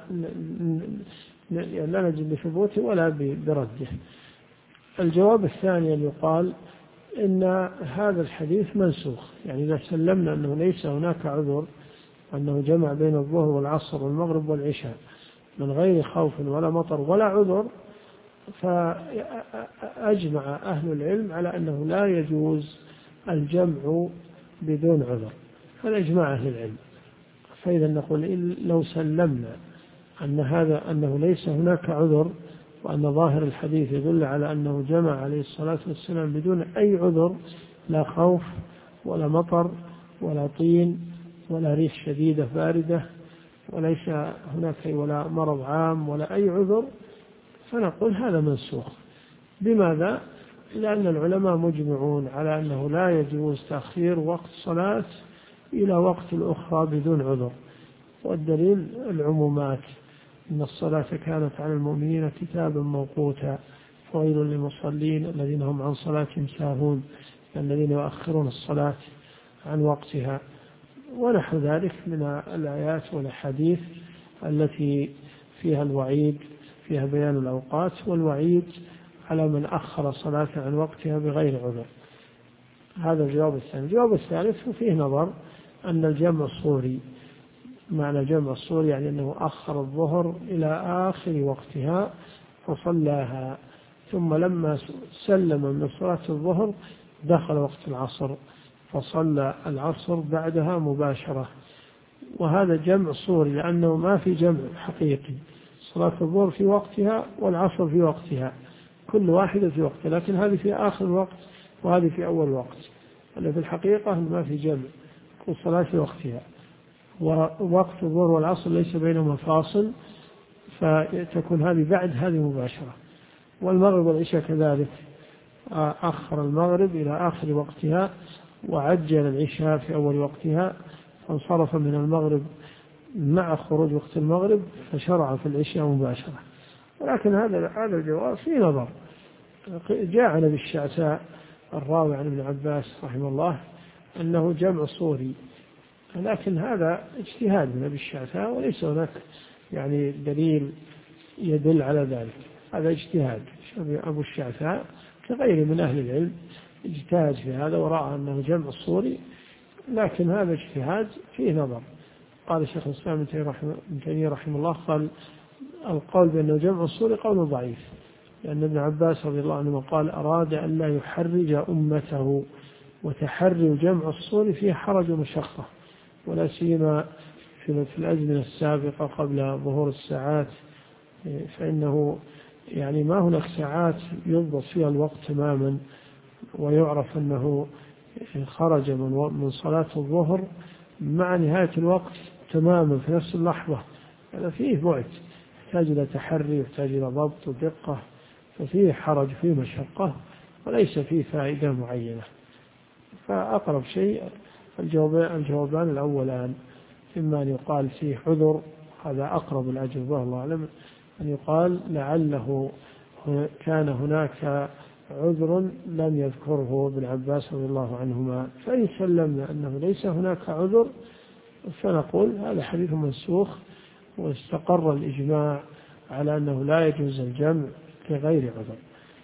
نجزم بثبوته ولا برده. الجواب الثاني أن يقال إن هذا الحديث منسوخ، يعني إذا سلمنا أنه ليس هناك عذر وأنه جمع بين الظهر والعصر والمغرب والعشاء من غير خوف ولا مطر ولا عذر، فأجمع أهل العلم على أنه لا يجوز الجمع بدون عذر، هذا إجماع أهل العلم. فإذا نقول لو سلمنا أنه ليس هناك عذر وأن ظاهر الحديث يدل على أنه جمع عليه الصلاة والسلام بدون أي عذر، لا خوف ولا مطر ولا طين ولا ريح شديدة باردة وليس هناك ولا مرض عام ولا أي عذر، فنقول هذا منسوخ. بماذا؟ لأن العلماء مجمعون على أنه لا يجوز تأخير وقت صلاة إلى وقت الأخرى بدون عذر، والدليل العمومات: إن الصلاة كانت على المؤمنين كتابا موقوتا، فويل للمصلين الذين هم عن صلاتهم ساهون، الذين يؤخرون الصلاة عن وقتها، ونحو ذلك من الآيات والأحاديث التي فيها الوعيد، فيها بيان الأوقات والوعيد على من أخر صلاة عن وقتها بغير عذر. هذا الجواب الثاني. الجواب الثالث فيه نظر، أن الجمع صوري، معنى جمع الصوري يعني أنه أخر الظهر إلى آخر وقتها فصلاها، ثم لما سلم من صلاة الظهر دخل وقت العصر فصلى العصر بعدها مباشرة، وهذا جمع صوري لأنه ما في جمع حقيقي، صلاة الظهر في وقتها والعصر في وقتها، كل واحدة في وقتها، لكن هذه في آخر وقت وهذه في أول وقت، في الحقيقة ما في جمع، كل صلاة في وقتها، ووقت الظهر والعصر ليس بينهما فاصل، فتكون هذه بعد هذه مباشرة. والمغرب والعشاء كذلك، أخر المغرب إلى آخر وقتها وعجل العشاء في أول وقتها، فانصرف من المغرب مع خروج وقت المغرب فشرع في العشاء مباشرة. ولكن هذا الجواب فيه نظر. جاء عن أبي الشعثاء الراوي عن ابن عباس رحمه الله أنه جمع صوري، لكن هذا اجتهاد من أبي الشعثاء وليس هناك يعني دليل يدل على ذلك. هذا اجتهاد. أبو الشعثاء كغيره من أهل العلم اجتهد في هذا ورأى أنه جمع الصوري، لكن هذا اجتهاد فيه نظر. قال الشيخ الإسلام ابن تيمية رحمه الله قال القول بأنه جمع الصوري قول ضعيف، لأن ابن عباس رضي الله عنه قال أراد أن لا يحرج أمته، وتحري جمع الصور فيه حرج ومشقة، ولا سيما في الأزمنة السابقة قبل ظهور الساعات، فإنه يعني ما هناك ساعات يضبط فيها الوقت تماما ويعرف أنه خرج من صلاة الظهر مع نهاية الوقت تماما في نفس اللحظة. هذا فيه بعد، يحتاج إلى تحري، يحتاج إلى ضبط ودقة، ففيه حرج، فيه مشقة، وليس فيه فائدة معينة. فأقرب شيء الجوابان الأولان، إما أن يقال فيه عذر، هذا أقرب الأجوبة الله أعلم، أن يقال لعله كان هناك عذر لم يذكره ابن عباس رضي الله عنهما، فإن سلمنا أنه ليس هناك عذر فنقول هذا حديث منسوخ، واستقر الإجماع على أنه لا يجوز الجمع لغير عذر.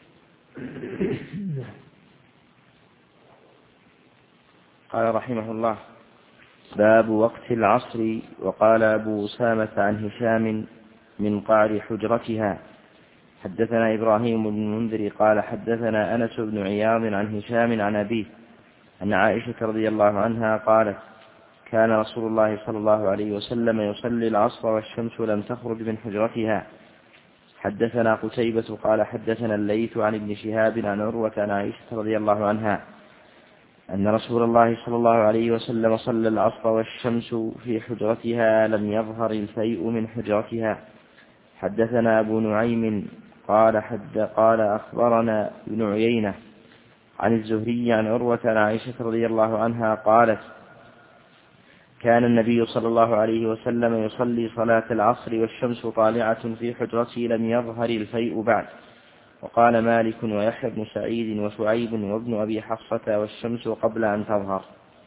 قال رحمه الله: باب وقت العصر. وقال أبو أسامة عن هشام من قعر حجرتها. حدثنا إبراهيم بن المنذر قال حدثنا أنس بن عياض عن هشام عن أبيه أن عائشة رضي الله عنها قالت: كان رسول الله صلى الله عليه وسلم يصلي العصر والشمس لم تخرج من حجرتها. حدثنا قتيبة قال حدثنا الليث عن ابن شهاب عن عروة عن عائشة رضي الله عنها أن رسول الله صلى الله عليه وسلم صلى العصر والشمس في حجرتها لم يظهر الفيء من حجرتها. حدثنا أبو نعيم قال أخبرنا ابن عيينة عن الزهري عن عروة عن عائشة رضي الله عنها قالت: كان النبي صلى الله عليه وسلم يصلي صلاة العصر والشمس طالعة في حجرته لم يظهر الفيء بعد. وقال مالك ويحيى بن سعيد وشعيب وابن أبي حفصة: والشمس قبل أن تظهر.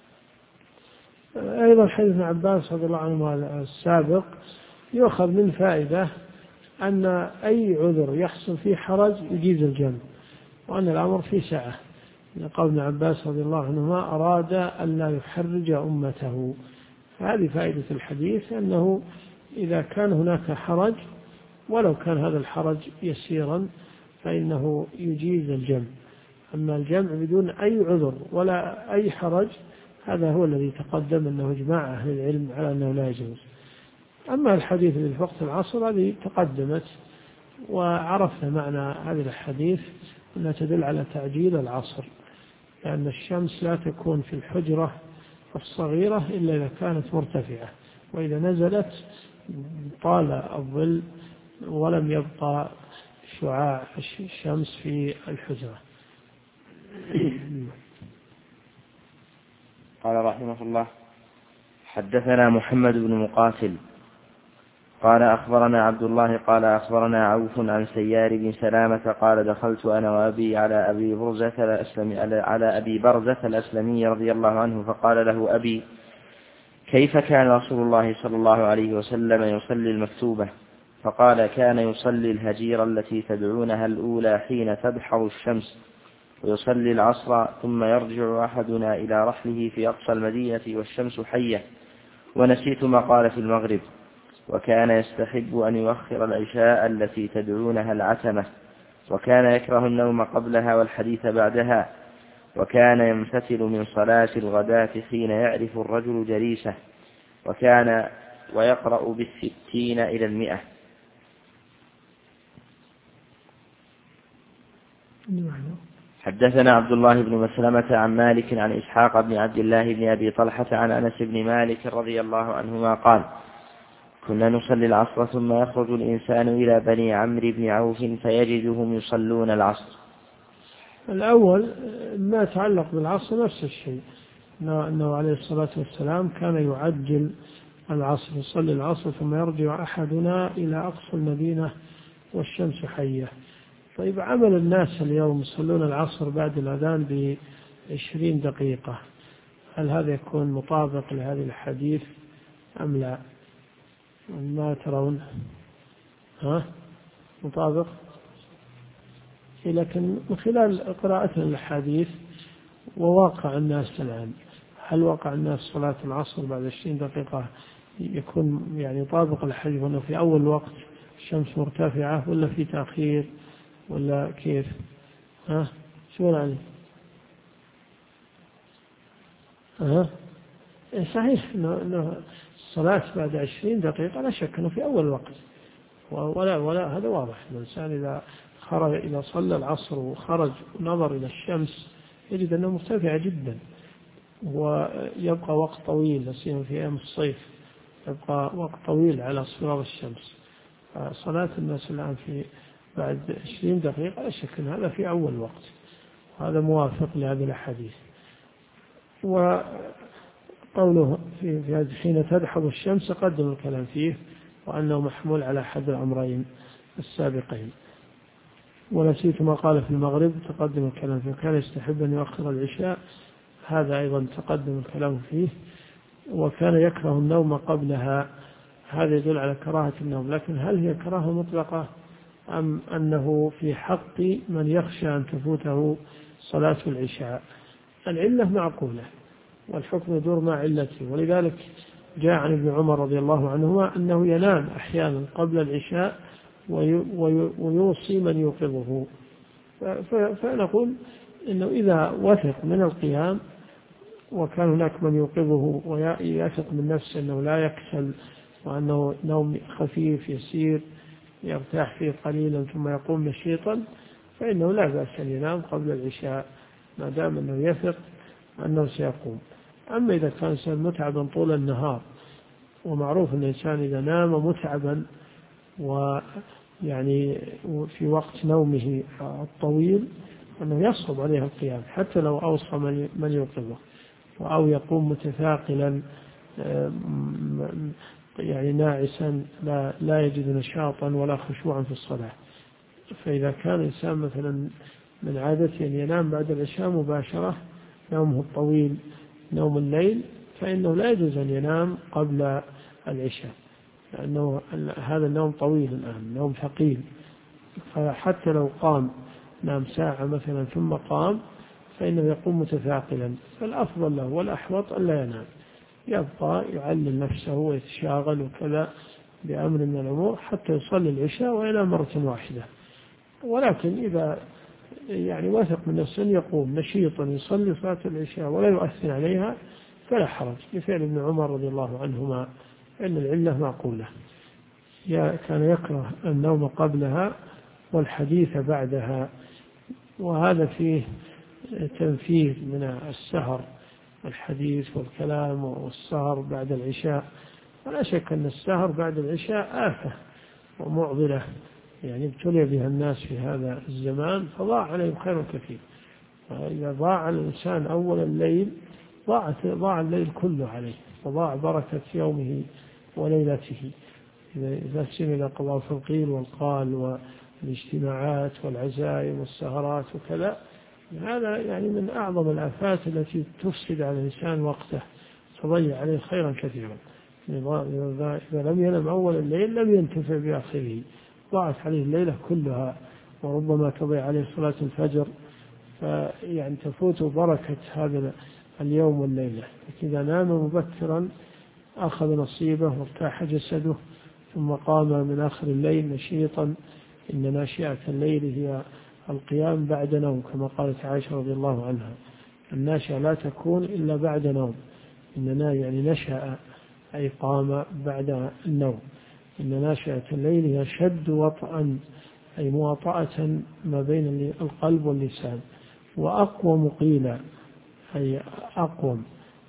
أيضا حديث ابن عباس رضي الله عنه السابق يؤخذ من فائدة أن أي عذر يحصل فيه حرج يجيز الجمع، وأن الأمر فيه سعة. قال ابن عباس رضي الله عنهما أراد أن لا يحرج أمته. هذه فائدة الحديث، أنه إذا كان هناك حرج ولو كان هذا الحرج يسيرا فإنه يجيز الجمع. أما الجمع بدون أي عذر ولا أي حرج هذا هو الذي تقدم أنه إجماع أهل العلم على أنه لا يجوز. أما الحديث اللي في وقت العصر هذه تقدمت وعرفنا معنى هذه الحديث أنها تدل على تعجيل العصر، لأن الشمس لا تكون في الحجرة الصغيرة إلا إذا كانت مرتفعة، وإذا نزلت طال الظل ولم يبقى شعاع الشمس في الحجرة. قال رحمه الله: حدثنا محمد بن مقاتل قال أخبرنا عبد الله قال أخبرنا عوف عن سيار بن سلامة قال: دخلت أنا وأبي على أبي برزة الأسلمي رضي الله عنه، فقال له أبي: كيف كان رسول الله صلى الله عليه وسلم يصلي المكتوبة؟ فقال: كان يصلي الهجير التي تدعونها الأولى حين تدحر الشمس، ويصلي العصر، ثم يرجع أحدنا إلى رحله في أقصى المدينة والشمس حية. ونسيت ما قال في المغرب. وكان يستحب أن يؤخر العشاء التي تدعونها العتمة، وكان يكره النوم قبلها والحديث بعدها. وكان يمتثل من صلاة الغداة حين يعرف الرجل جليسه، وكان ويقرأ 60 إلى 100. حدثنا عبد الله بن مسلمة عن مالك عن إسحاق بن عبد الله بن أبي طلحة عن أنس بن مالك رضي الله عنهما قال: كنا نصلي العصر ثم يخرج الإنسان إلى بني عمرو بن عوف فيجدهم يصلون العصر، الأول ما يتعلق بالعصر نفس الشيء، أنه عليه الصلاة والسلام كان يعجل العصر، يصلي العصر ثم يرجع أحدنا إلى أقصى المدينة والشمس حية. طيب عمل الناس اليوم يصلون العصر بعد الأذان ب20 دقيقة، هل هذا يكون مطابق لهذه الحديث أم لا؟ ما ترون؟ مطابق؟ لكن من خلال قراءتنا للحديث وواقع الناس الآن، هل واقع الناس صلاة العصر بعد 20 دقيقة يكون يعني يطابق الحديث أنه في أول وقت الشمس مرتفعة، ولا في تأخير، ولا كيف؟ شو يعني؟ صحيح أنه الصلاة بعد 20 دقيقة لا شك أنه في أول وقت، ولا هذا واضح. الإنسان إذا صلى العصر وخرج ونظر إلى الشمس يجد أنها مرتفعة جدا، ويبقى وقت طويل، لا سيما في أيام الصيف يبقى وقت طويل على اصفرار الشمس. صلاة الناس الآن في بعد 20 دقيقة لا شك أن هذا في أول وقت، هذا موافق لهذه الأحاديث. وقوله في حين تدحض الشمس قدم الكلام فيه، وأنه محمول على أحد الأمرين السابقين. ونسيت ما قال في المغرب تقدم الكلام فيه، كان يستحب أن يؤخر العشاء، هذا أيضا تقدم الكلام فيه. وكان يكره النوم قبلها، هذا يدل على كراهة النوم، لكن هل هي كراهة مطلقة أم أنه في حق من يخشى أن تفوته صلاة العشاء؟ العلة معقولة والحكم يدور مع علته، ولذلك جاء عن ابن عمر رضي الله عنهما أنه ينام أحيانا قبل العشاء ويوصي من يوقظه. فنقول إنه إذا وثق من القيام وكان هناك من يوقظه ويثق من نفسه أنه لا يكسل وأنه نوم خفيف يسير يرتاح فيه قليلا ثم يقوم نشيطا، فإنه لا بأس أن ينام قبل العشاء ما دام أنه يثق أنه سيقوم. أما إذا كان إنسان متعبا طول النهار، ومعروف أن الإنسان إذا نام متعبا ويعني في وقت نومه الطويل أنه يصعب عليه القيام حتى لو أوصى من يوقظه، أو يقوم متثاقلا يعني ناعسا لا يجد نشاطا ولا خشوعا في الصلاة. فإذا كان الإنسان مثلا من عادته أن ينام بعد العشاء مباشرة، نومه الطويل نوم الليل، فإنه لا يجوز أن ينام قبل العشاء، لأنه هذا النوم طويل الآن، نوم ثقيل. فحتى لو قام نام ساعة مثلا ثم قام فإنه يقوم متثاقلا، فالأفضل له والأحوط أن لا ينام، يبقى يعلل نفسه ويتشاغل وكذا بأمر من الأمور حتى يصلي العشاء وينام مرة واحدة. ولكن إذا يعني وثق من نفسه يقوم نشيطا يصلي صلاة العشاء ولا يؤثر عليها فلا حرج، لفعل ابن عمر رضي الله عنهما، إن العلة معقولة. كان يكره النوم قبلها والحديث بعدها، وهذا فيه تنفيذ من السهر، الحديث والكلام والسهر بعد العشاء. ولا شك أن السهر بعد العشاء آفة ومعضلة، يعني ابتلي بها الناس في هذا الزمان فضاع عليهم خير كثير. وإذا ضاع الإنسان أول الليل ضاع الليل كله عليه، وضاع بركة يومه وليلته. إذا سمع إلى قضاء القيل والقال والاجتماعات والعزائم والسهرات وكذا، هذا يعني من أعظم الآفات التي تفسد على الإنسان وقته، تضيع عليه خيرا كثيرا. إذا لم ينم أول الليل لم ينتفع بآخره، ضاعت عليه الليلة كلها، وربما تضيع عليه صلاة الفجر، فيعني تفوت بركة هذا اليوم والليلة. إذا نام مبكرا أخذ نصيبه وارتاح جسده، ثم قام من آخر الليل نشيطا. إن ناشئة الليل هي القيام بعد نوم، كما قالت عائشة رضي الله عنها: الناشئة لا تكون إلا بعد نوم. إننا يعني نشأ أي قام بعد النوم. إن ناشئة الليل هي شد وطئا أي مواطأة ما بين القلب واللسان، وأقوم قيلا أي أقوم،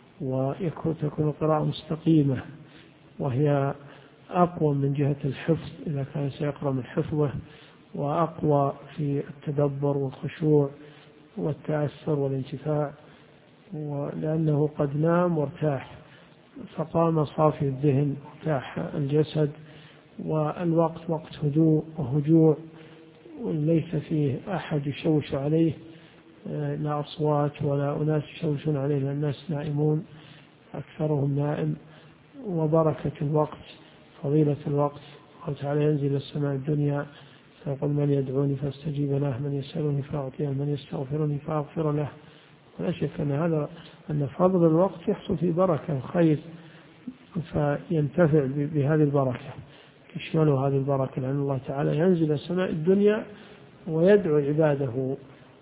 وتكون القراءة مستقيمة، وهي أقوى من جهة الحفظ إذا كان سيقرأ من حفظه، وأقوى في التدبر والخشوع، والتأثر والانتفاع، لأنه قد نام وارتاح فقام صافي الذهن ارتاح الجسد، والوقت وقت هدوء وهجوع ليس فيه أحد يشوش عليه، لا أصوات ولا أناس يشوشون عليه لأن الناس نائمون أكثرهم نائم. وبركة الوقت فضيلة الوقت، قال تعالى ينزل السماء الدنيا فيقول من يدعوني فاستجيب له، من يسألني فأعطيه، من يستغفرني فأغفر له. ولا شك أن فضل الوقت يحصل في بركة خير، فينتفع بهذه البركة، تشمله هذه البركة، لأن الله تعالى ينزل السماء الدنيا ويدعو عباده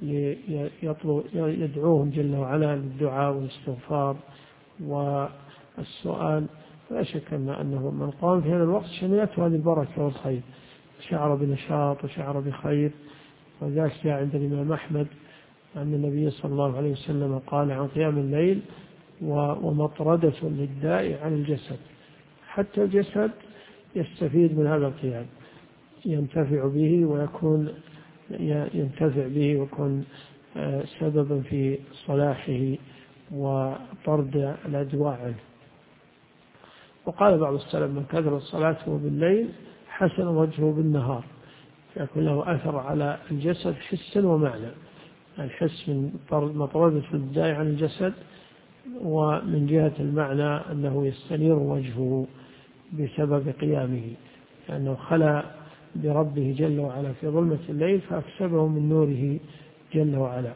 يدعوهم جل وعلا للدعاء والاستغفار والسؤال. لا شك أنه من قام في هذا الوقت شملته هذه البركة والخير، شعر بنشاط وشعر بخير. وذلك جاء عند الإمام أحمد أن النبي صلى الله عليه وسلم قال عن قيام الليل ومطردة للداء عن الجسد، حتى الجسد يستفيد من هذا القيام، ينتفع به ويكون سببا في صلاحه وطرد الأدواء عنه. وقال بعض السلف من كثر صلاته بالليل حسن وجهه بالنهار، يكون له أثر على الجسد حسا ومعنى. الحس من مطردة الداء عن الجسد، ومن جهة المعنى أنه يستنير وجهه بسبب قيامه، لأنه خلى بربه جل وعلا في ظلمة الليل فأكسبه من نوره جل وعلا.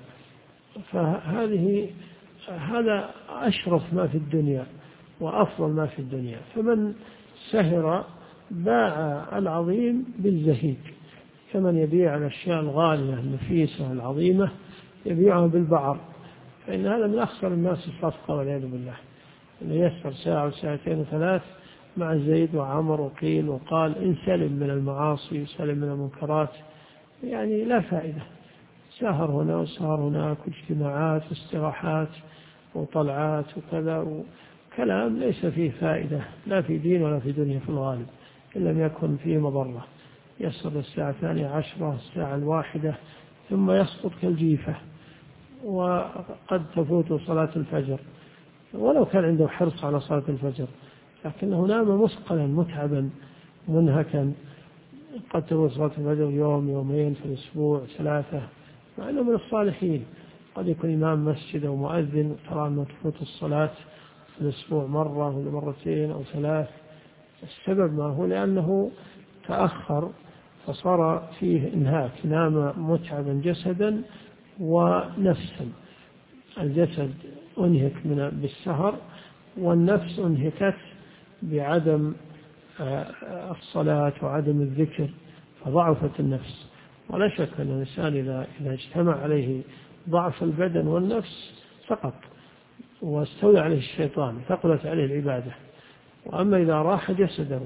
هذا أشرف ما في الدنيا وأفضل ما في الدنيا. فمن سهر باع العظيم بالزهيد، كمن يبيع الأشياء الغالية النفيسة العظيمة يبيعها بالبعر، فإن هذا من أخسر الناس الصفقة والعياذ بالله. أنه يسهر ساعة وساعتين وثلاث مع زيد وعمر وقيل وقال إن سلم من المعاصي وسلم من المنكرات، يعني لا فائدة. سهر هنا وسهر هناك واجتماعات واستراحات وطلعات وكذا، وكلام ليس فيه فائدة لا في دين ولا في دنيا في الغالب، إن لم يكن فيه مضرة. يسهر الساعة 12 الساعة 1 ثم يسقط كالجيفة، وقد تفوت صلاة الفجر ولو كان عنده حرص على صلاة الفجر، لكنه نام مثقلا متعبا منهكا. قد تفوت صلاة الفجر يوم يومين في الأسبوع 3، مع أنه من الصالحين. قد يكون إمام مسجد أو مؤذن ترى أنه تفوت الصلاة في الأسبوع مرة ولا مرتين أو 3. السبب ما هو؟ لأنه تأخر فصار فيه إنهاك، نام متعبا جسدا ونفسا. الجسد أنهك بالسهر، والنفس أنهكت بعدم الصلاة وعدم الذكر، فضعفت النفس. ولا شك أن الإنسان إذا اجتمع عليه ضعف البدن والنفس سقط واستولى عليه الشيطان، ثقلت عليه العبادة. وأما إذا راح جسده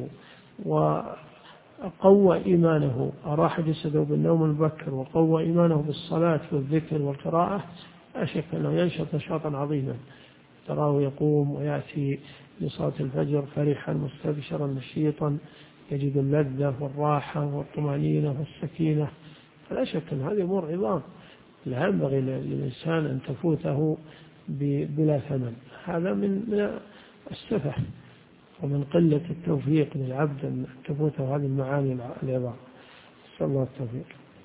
وقوى إيمانه، أراح جسده بالنوم المبكر وقوى إيمانه بالصلاة والذكر والقراءة، لا شك أنه ينشط نشاطا عظيما. تراه يقوم ويأتي لصلاة الفجر فرحا مستبشرا نشيطا، يجد اللذة والراحة والطمأنينة والسكينة. فلا شك أن هذه أمور عظام لا ينبغي للإنسان أن تفوته بلا ثمن. هذا من السفه ومن قلة التوفيق للعبد أن تفوته هذه المعاني العظام. نسأل الله التوفيق.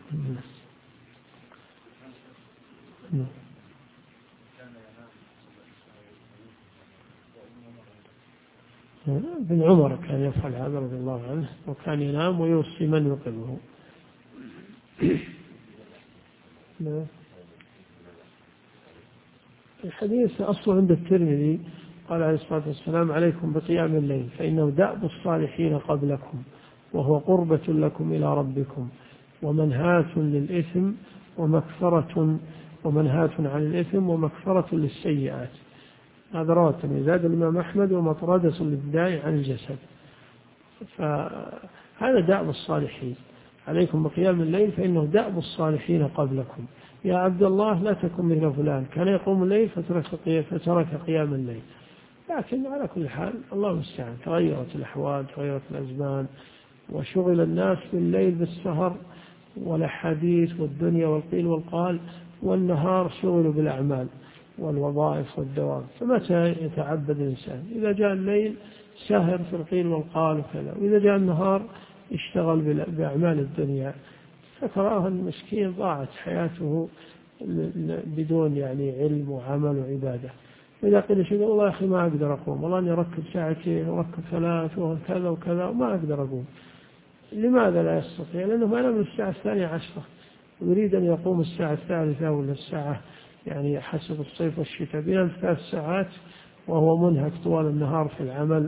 ابن عمر كان يفعل هذا رضي الله عنه، وكان ينام ويوصي من يقظه. الحديث أصله عند الترمذي، قال عليه الصلاة والسلام عليكم بقيام الليل فإنه دأب الصالحين قبلكم وهو قربة لكم إلى ربكم ومنهاة للإثم ومنهاة عن الإثم ومكفرة للسيئات. هذا رواه الترمذي. زاد الإمام أحمد ومطردة للداء عن الجسد. فهذا دأب الصالحين، عليكم بقيام الليل فإنه دأب الصالحين قبلكم. يا عبد الله لا تكن مثل فلان كان يقوم الليل فترك قيام الليل. لكن على كل حال الله المستعان، تغيرت الأحوال تغيرت الأزمان، وشغل الناس بالليل بالسهر والأحاديث والدنيا والقيل والقال، والنهار شغل بالأعمال والوظائف والدوام، فمتى يتعبد الإنسان؟ إذا جاء الليل سهر في القيل والقال وكذا، وإذا جاء النهار اشتغل بأعمال الدنيا، فتراه المسكين ضاعت حياته بدون يعني علم وعمل وعبادة. إذا قيل شيء والله يا أخي ما أقدر أقوم، والله أني أركب ساعتين وأركب 3 وكذا وكذا وما أقدر أقوم. لماذا لا يستطيع؟ لأنه ما نام الساعة 12 ويريد أن يقوم الساعة 3 ولا الساعة يعني حسب الصيف والشتاء، بينام 3 ساعات وهو منهك طوال النهار في العمل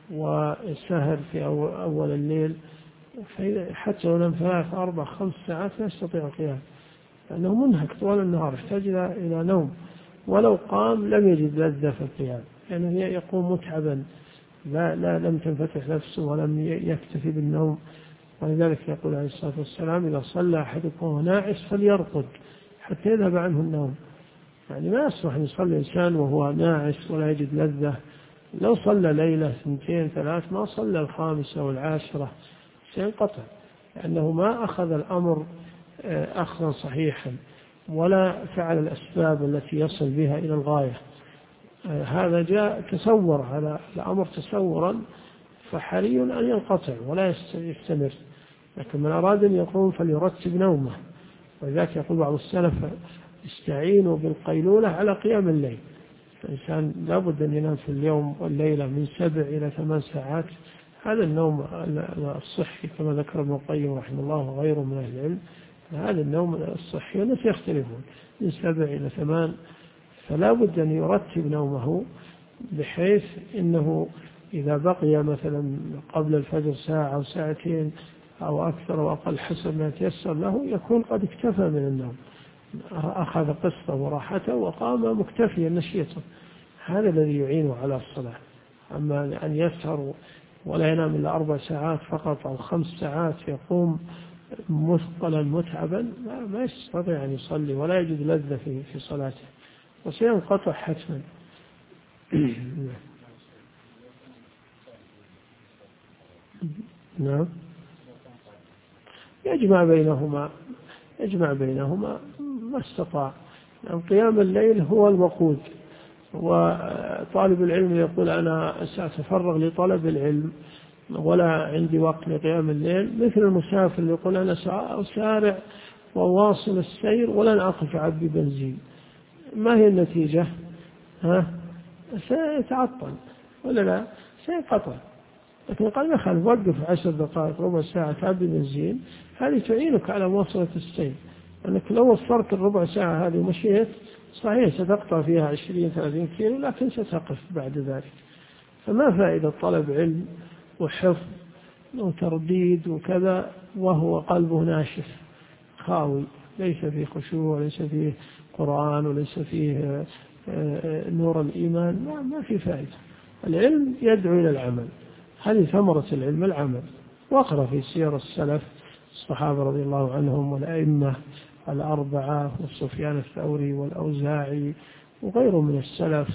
وسهر في أول الليل، حتى لو نام 3 4 5 ساعات لا يستطيع القيام، لأنه منهك طوال النهار يحتاج إلى نوم. ولو قام لم يجد لذة في القيام، لأنه يعني يقوم متعبا، لم تنفتح نفسه ولم يكتفي بالنوم. ولذلك يقول عليه الصلاة والسلام: إذا صلى أحدكم وهو ناعس فليرقد حتى يذهب عنه النوم. يعني ما يصلح أن يصلي الإنسان وهو ناعس ولا يجد لذة. لو صلى ليلة 2 3 ما صلى 5 والعاشرة سينقطع، لأنه ما أخذ الأمر أخذا صحيحا ولا فعل الأسباب التي يصل بها إلى الغاية. هذا جاء تصور على الأمر تصورا، فحري أن ينقطع ولا يستمر. لكن من أراد أن يقوم فليرتب نومه. ولذلك يقول بعض السلف: استعينوا بالقيلولة على قيام الليل. الإنسان لابد أن ينام في اليوم والليلة من 7 إلى 8 ساعات. هذا النوم الصحي كما ذكر ابن القيم رحمه الله وغيره من أهل العلم، هذا النوم الصحي والناس يختلفون من 7 إلى 8. فلا بد أن يرتب نومه بحيث أنه إذا بقي مثلا قبل الفجر ساعة أو ساعتين أو أكثر أو أقل حسب ما يتيسر له يكون قد اكتفى من النوم، أخذ قسطه وراحته وقام مكتفيا نشيطا. هذا الذي يعينه على الصلاة. أما أن يسهر ولا ينام إلا 4 ساعات فقط أو 5 ساعات يقوم مثقلا متعبا ما يستطيع أن يصلي ولا يجد لذة في صلاته وسينقطع حتما. نعم، يجمع بينهما ما استطاع. يعني قيام الليل هو الوقود، وطالب العلم يقول: أنا سأتفرغ لطلب العلم ولا عندي وقت لقيام الليل، مثل المسافر اللي يقول: أنا سأسارع وواصل السير ولن أقف أعبي بنزين. ما هي النتيجة؟ سيتعطل ولا لا؟ سينقطع. لكن قال: يخالف، وقف 10 دقائق ربع ساعة تعبي بنزين، هذه تعينك على مواصلة السير. أنك لو وفرت الربع ساعة هذه ومشيت صحيح ستقطع فيها 20-30 كيلو، لكن ستقف بعد ذلك. فما فائدة طلب علم وحفظ وترديد وكذا وهو قلبه ناشف خاوي، ليس فيه خشوع، ليس فيه قرآن، وليس فيه نور الإيمان. ما في فائدة. العلم يدعو إلى العمل، هذه ثمرة العلم العمل. واقرأ في سير السلف الصحابة رضي الله عنهم والأئمة 4 وسفيان الثوري والأوزاعي وغيرهم من السلف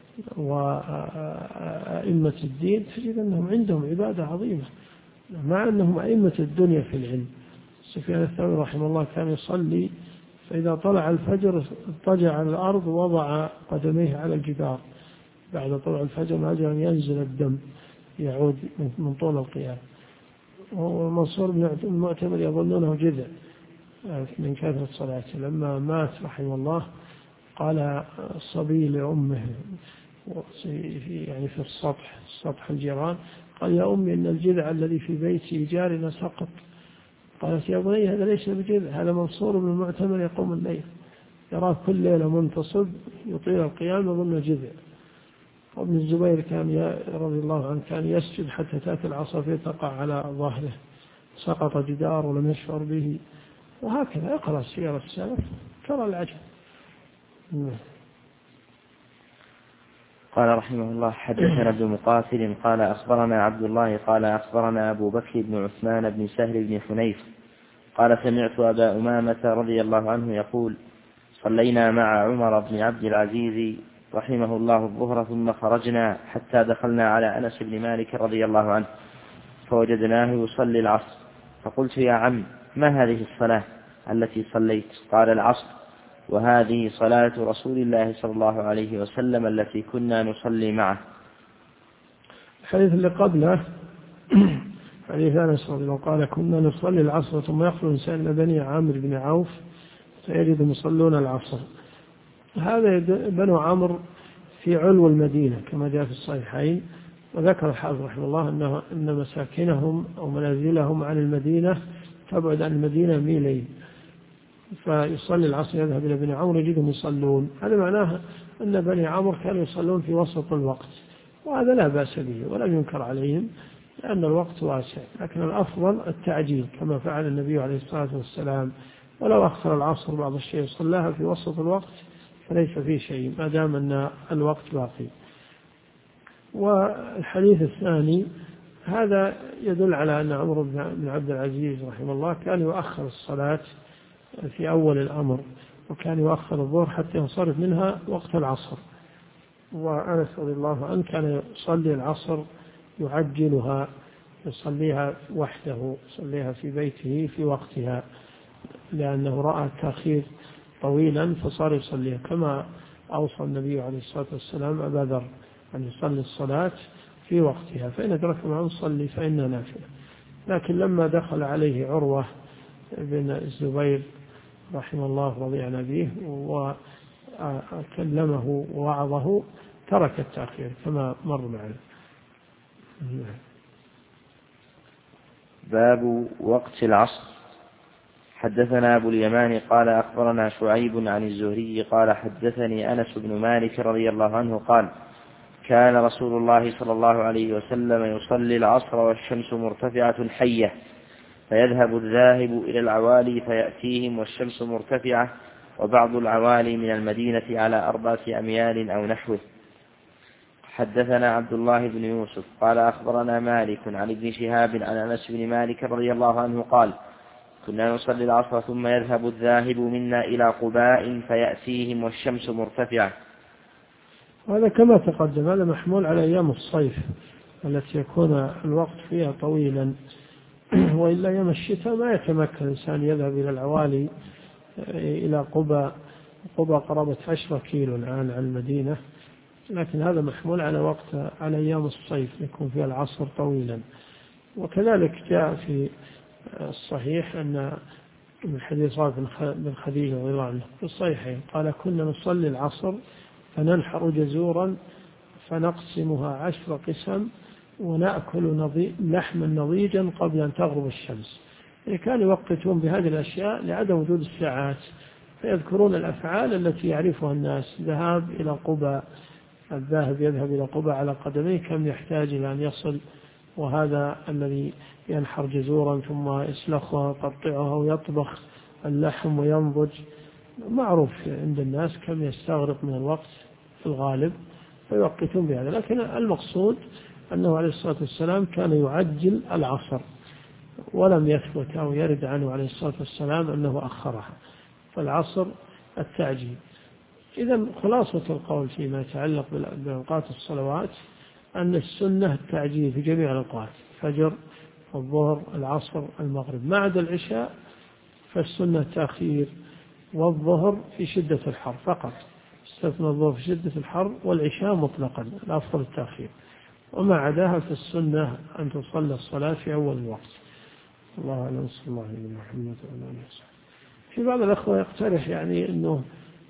وأئمة الدين، تجد أنهم عندهم عبادة عظيمة مع أنهم أئمة الدنيا في العلم. سفيان الثوري رحمه الله كان يصلي فإذا طلع الفجر اضطجع على الأرض ووضع قدميه على الجدار، بعد طلوع الفجر ما أجل أن ينزل الدم يعود من طول القيام. ومنصور بن المعتمر يظنونه جذع من كثرة صلاته. لما مات رحمه الله قال الصبي لأمه يعني في سطح الجيران، قال: يا أمي إن الجذع الذي في بيتي جارنا سقط. قالت: يا بني هذا ليس بجذع، هذا منصور بن المعتمر يقوم الليل، يراه كل ليلة منتصب يطيل القيام يظن جذع. وابن الزبير كان رضي الله عنه كان يسجد حتى تأتي العصافير تقع على ظهره، سقط جدار ولم يشعر به. وهكذا اقرأ سير السلف ترى العجب. قال رحمه الله: حدثنا ابن مقاتل قال أخبرنا عبد الله قال أخبرنا أبو بكر بن عثمان بن سهل بن حنيف قال: سمعت أبا أمامة رضي الله عنه يقول: صلينا مع عمر بن عبد العزيز رحمه الله الظهر ثم خرجنا حتى دخلنا على أنس بن مالك رضي الله عنه فوجدناه يصلي العصر، فقلت: يا عم، ما هذه الصلاة التي صليت؟ قال: العصر. وهذه صلاة رسول الله صلى الله عليه وسلم التي كنا نصلي معه. الحديث اللي قبله حديث أنس رضي الله قال كنا نصلي العصر ثم يخرج إنسان إلى بني عامر بن عوف فيجدهم يصلون العصر. هذا بنو عمرو في علو المدينة كما جاء في الصحيحين، وذكر الحافظ رحمه الله أن مساكنهم أو منازلهم عن المدينة تبعد عن المدينة ميلين، فيصلي العصر يذهب إلى بني عمرو يجدهم يصلون. هذا معناه أن بني عمرو كانوا يصلون في وسط الوقت، وهذا لا بأس به ولم ينكر عليهم لأن الوقت واسع، لكن الأفضل التعجيل كما فعل النبي عليه الصلاة والسلام، ولو أخر العصر بعض الشيء صلاها في وسط الوقت فليس فيه شيء ما دام أن الوقت باقي. والحديث الثاني هذا يدل على أن عمر بن عبد العزيز رحمه الله كان يؤخر الصلاة في أول الأمر، وكان يؤخر الظهر حتى ينصرف منها وقت العصر. وأنس رضي الله عنه كان يصلي العصر يعجلها، يصليها وحده، يصليها في بيته في وقتها، لأنه رأى التأخير طويلا فصار يصليها، كما أوصى النبي عليه الصلاة والسلام أبا ذر أن يصلي الصلاة في وقتها، فإن أدرك معه صلي فإنها نافلة. لكن لما دخل عليه عروة بن الزبير رحمه الله رضي عن أبيه وكلمه ووعظه ترك التأخير كما مر معنا. باب وقت العصر. حدثنا أبو اليمان قال أخبرنا شعيب عن الزهري قال حدثني أنس بن مالك رضي الله عنه قال كان رسول الله صلى الله عليه وسلم يصلي العصر والشمس مرتفعة حية، فيذهب الذاهب إلى العوالي فيأتيهم والشمس مرتفعة، وبعض العوالي من المدينة على 4 أميال أو نحوه. حدثنا عبد الله بن يوسف قال أخبرنا مالك عن ابن شهاب عن أنس بن مالك رضي الله عنه قال كنا نصلي العصر ثم يذهب الذاهب منا إلى قباء فيأتيهم والشمس مرتفعة. وهذا كما تقدم هذا محمول على أيام الصيف التي يكون الوقت فيها طويلا، وإلا أيام الشتاء ما يتمكن الإنسان يذهب إلى العوالي إلى قباء قرابة 10 كيلو الآن عن المدينة، لكن هذا محمول على وقت على أيام الصيف يكون فيها العصر طويلا. وكذلك جاء في الصحيح أن من حديث رافع بن خديجة رضي الله عنه في الصحيحين قال كنا نصلي العصر فننحر جزورا فنقسمها 10 قسم ونأكل لحما نضيجا قبل أن تغرب الشمس. كانوا يوقتون بهذه الأشياء لعدم وجود الساعات، فيذكرون الأفعال التي يعرفها الناس، ذهاب إلى قباء، الذاهب يذهب إلى قباء على قدميه كم يحتاج إلى أن يصل، وهذا الذي ينحر جزورا ثم يسلخها ويقطعها ويطبخ اللحم وينضج معروف عند الناس كم يستغرق من الوقت في الغالب، فيوقتون بهذا. لكن المقصود أنه عليه الصلاة والسلام كان يعجل العصر، ولم يثبت أو يرد عنه عليه الصلاة والسلام أنه أخرها، فالعصر التعجيل. إذن خلاصة القول فيما يتعلق بأوقات الصلوات أن السنة التعجيل في جميع الأوقات، الفجر، الظهر، العصر، المغرب، ما عدا العشاء فالسنة التأخير، والظهر في شدة الحر فقط، استثنى الظهر في شدة الحر، والعشاء مطلقا الأفضل التأخير، وما عداها فالسنة أن تصلى الصلاة في أول الوقت. الله أعلم. صلى الله عليه وسلم. في بعض الأخوة يقترح أنه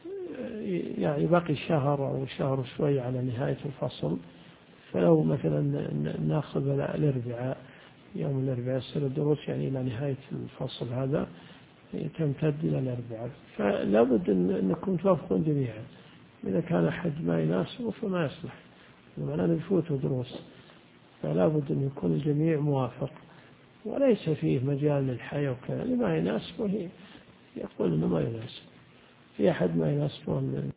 باقي شهر أو شهر شوي على نهاية الفصل، فلو مثلا ناخذ الأربعاء، يوم الأربعاء يصير الدروس إلى نهاية الفصل هذا تمتد إلى الأربعاء، فلا بد أنكم توافقون جميعا. إذا كان أحد ما يناسبه فما يصلح، معناه يفوته دروس، فلا بد أن يكون الجميع موافق، وليس فيه مجال للحياة وكذا. اللي ما يناسبه يقول إنه ما يناسب، في أحد ما يناسبه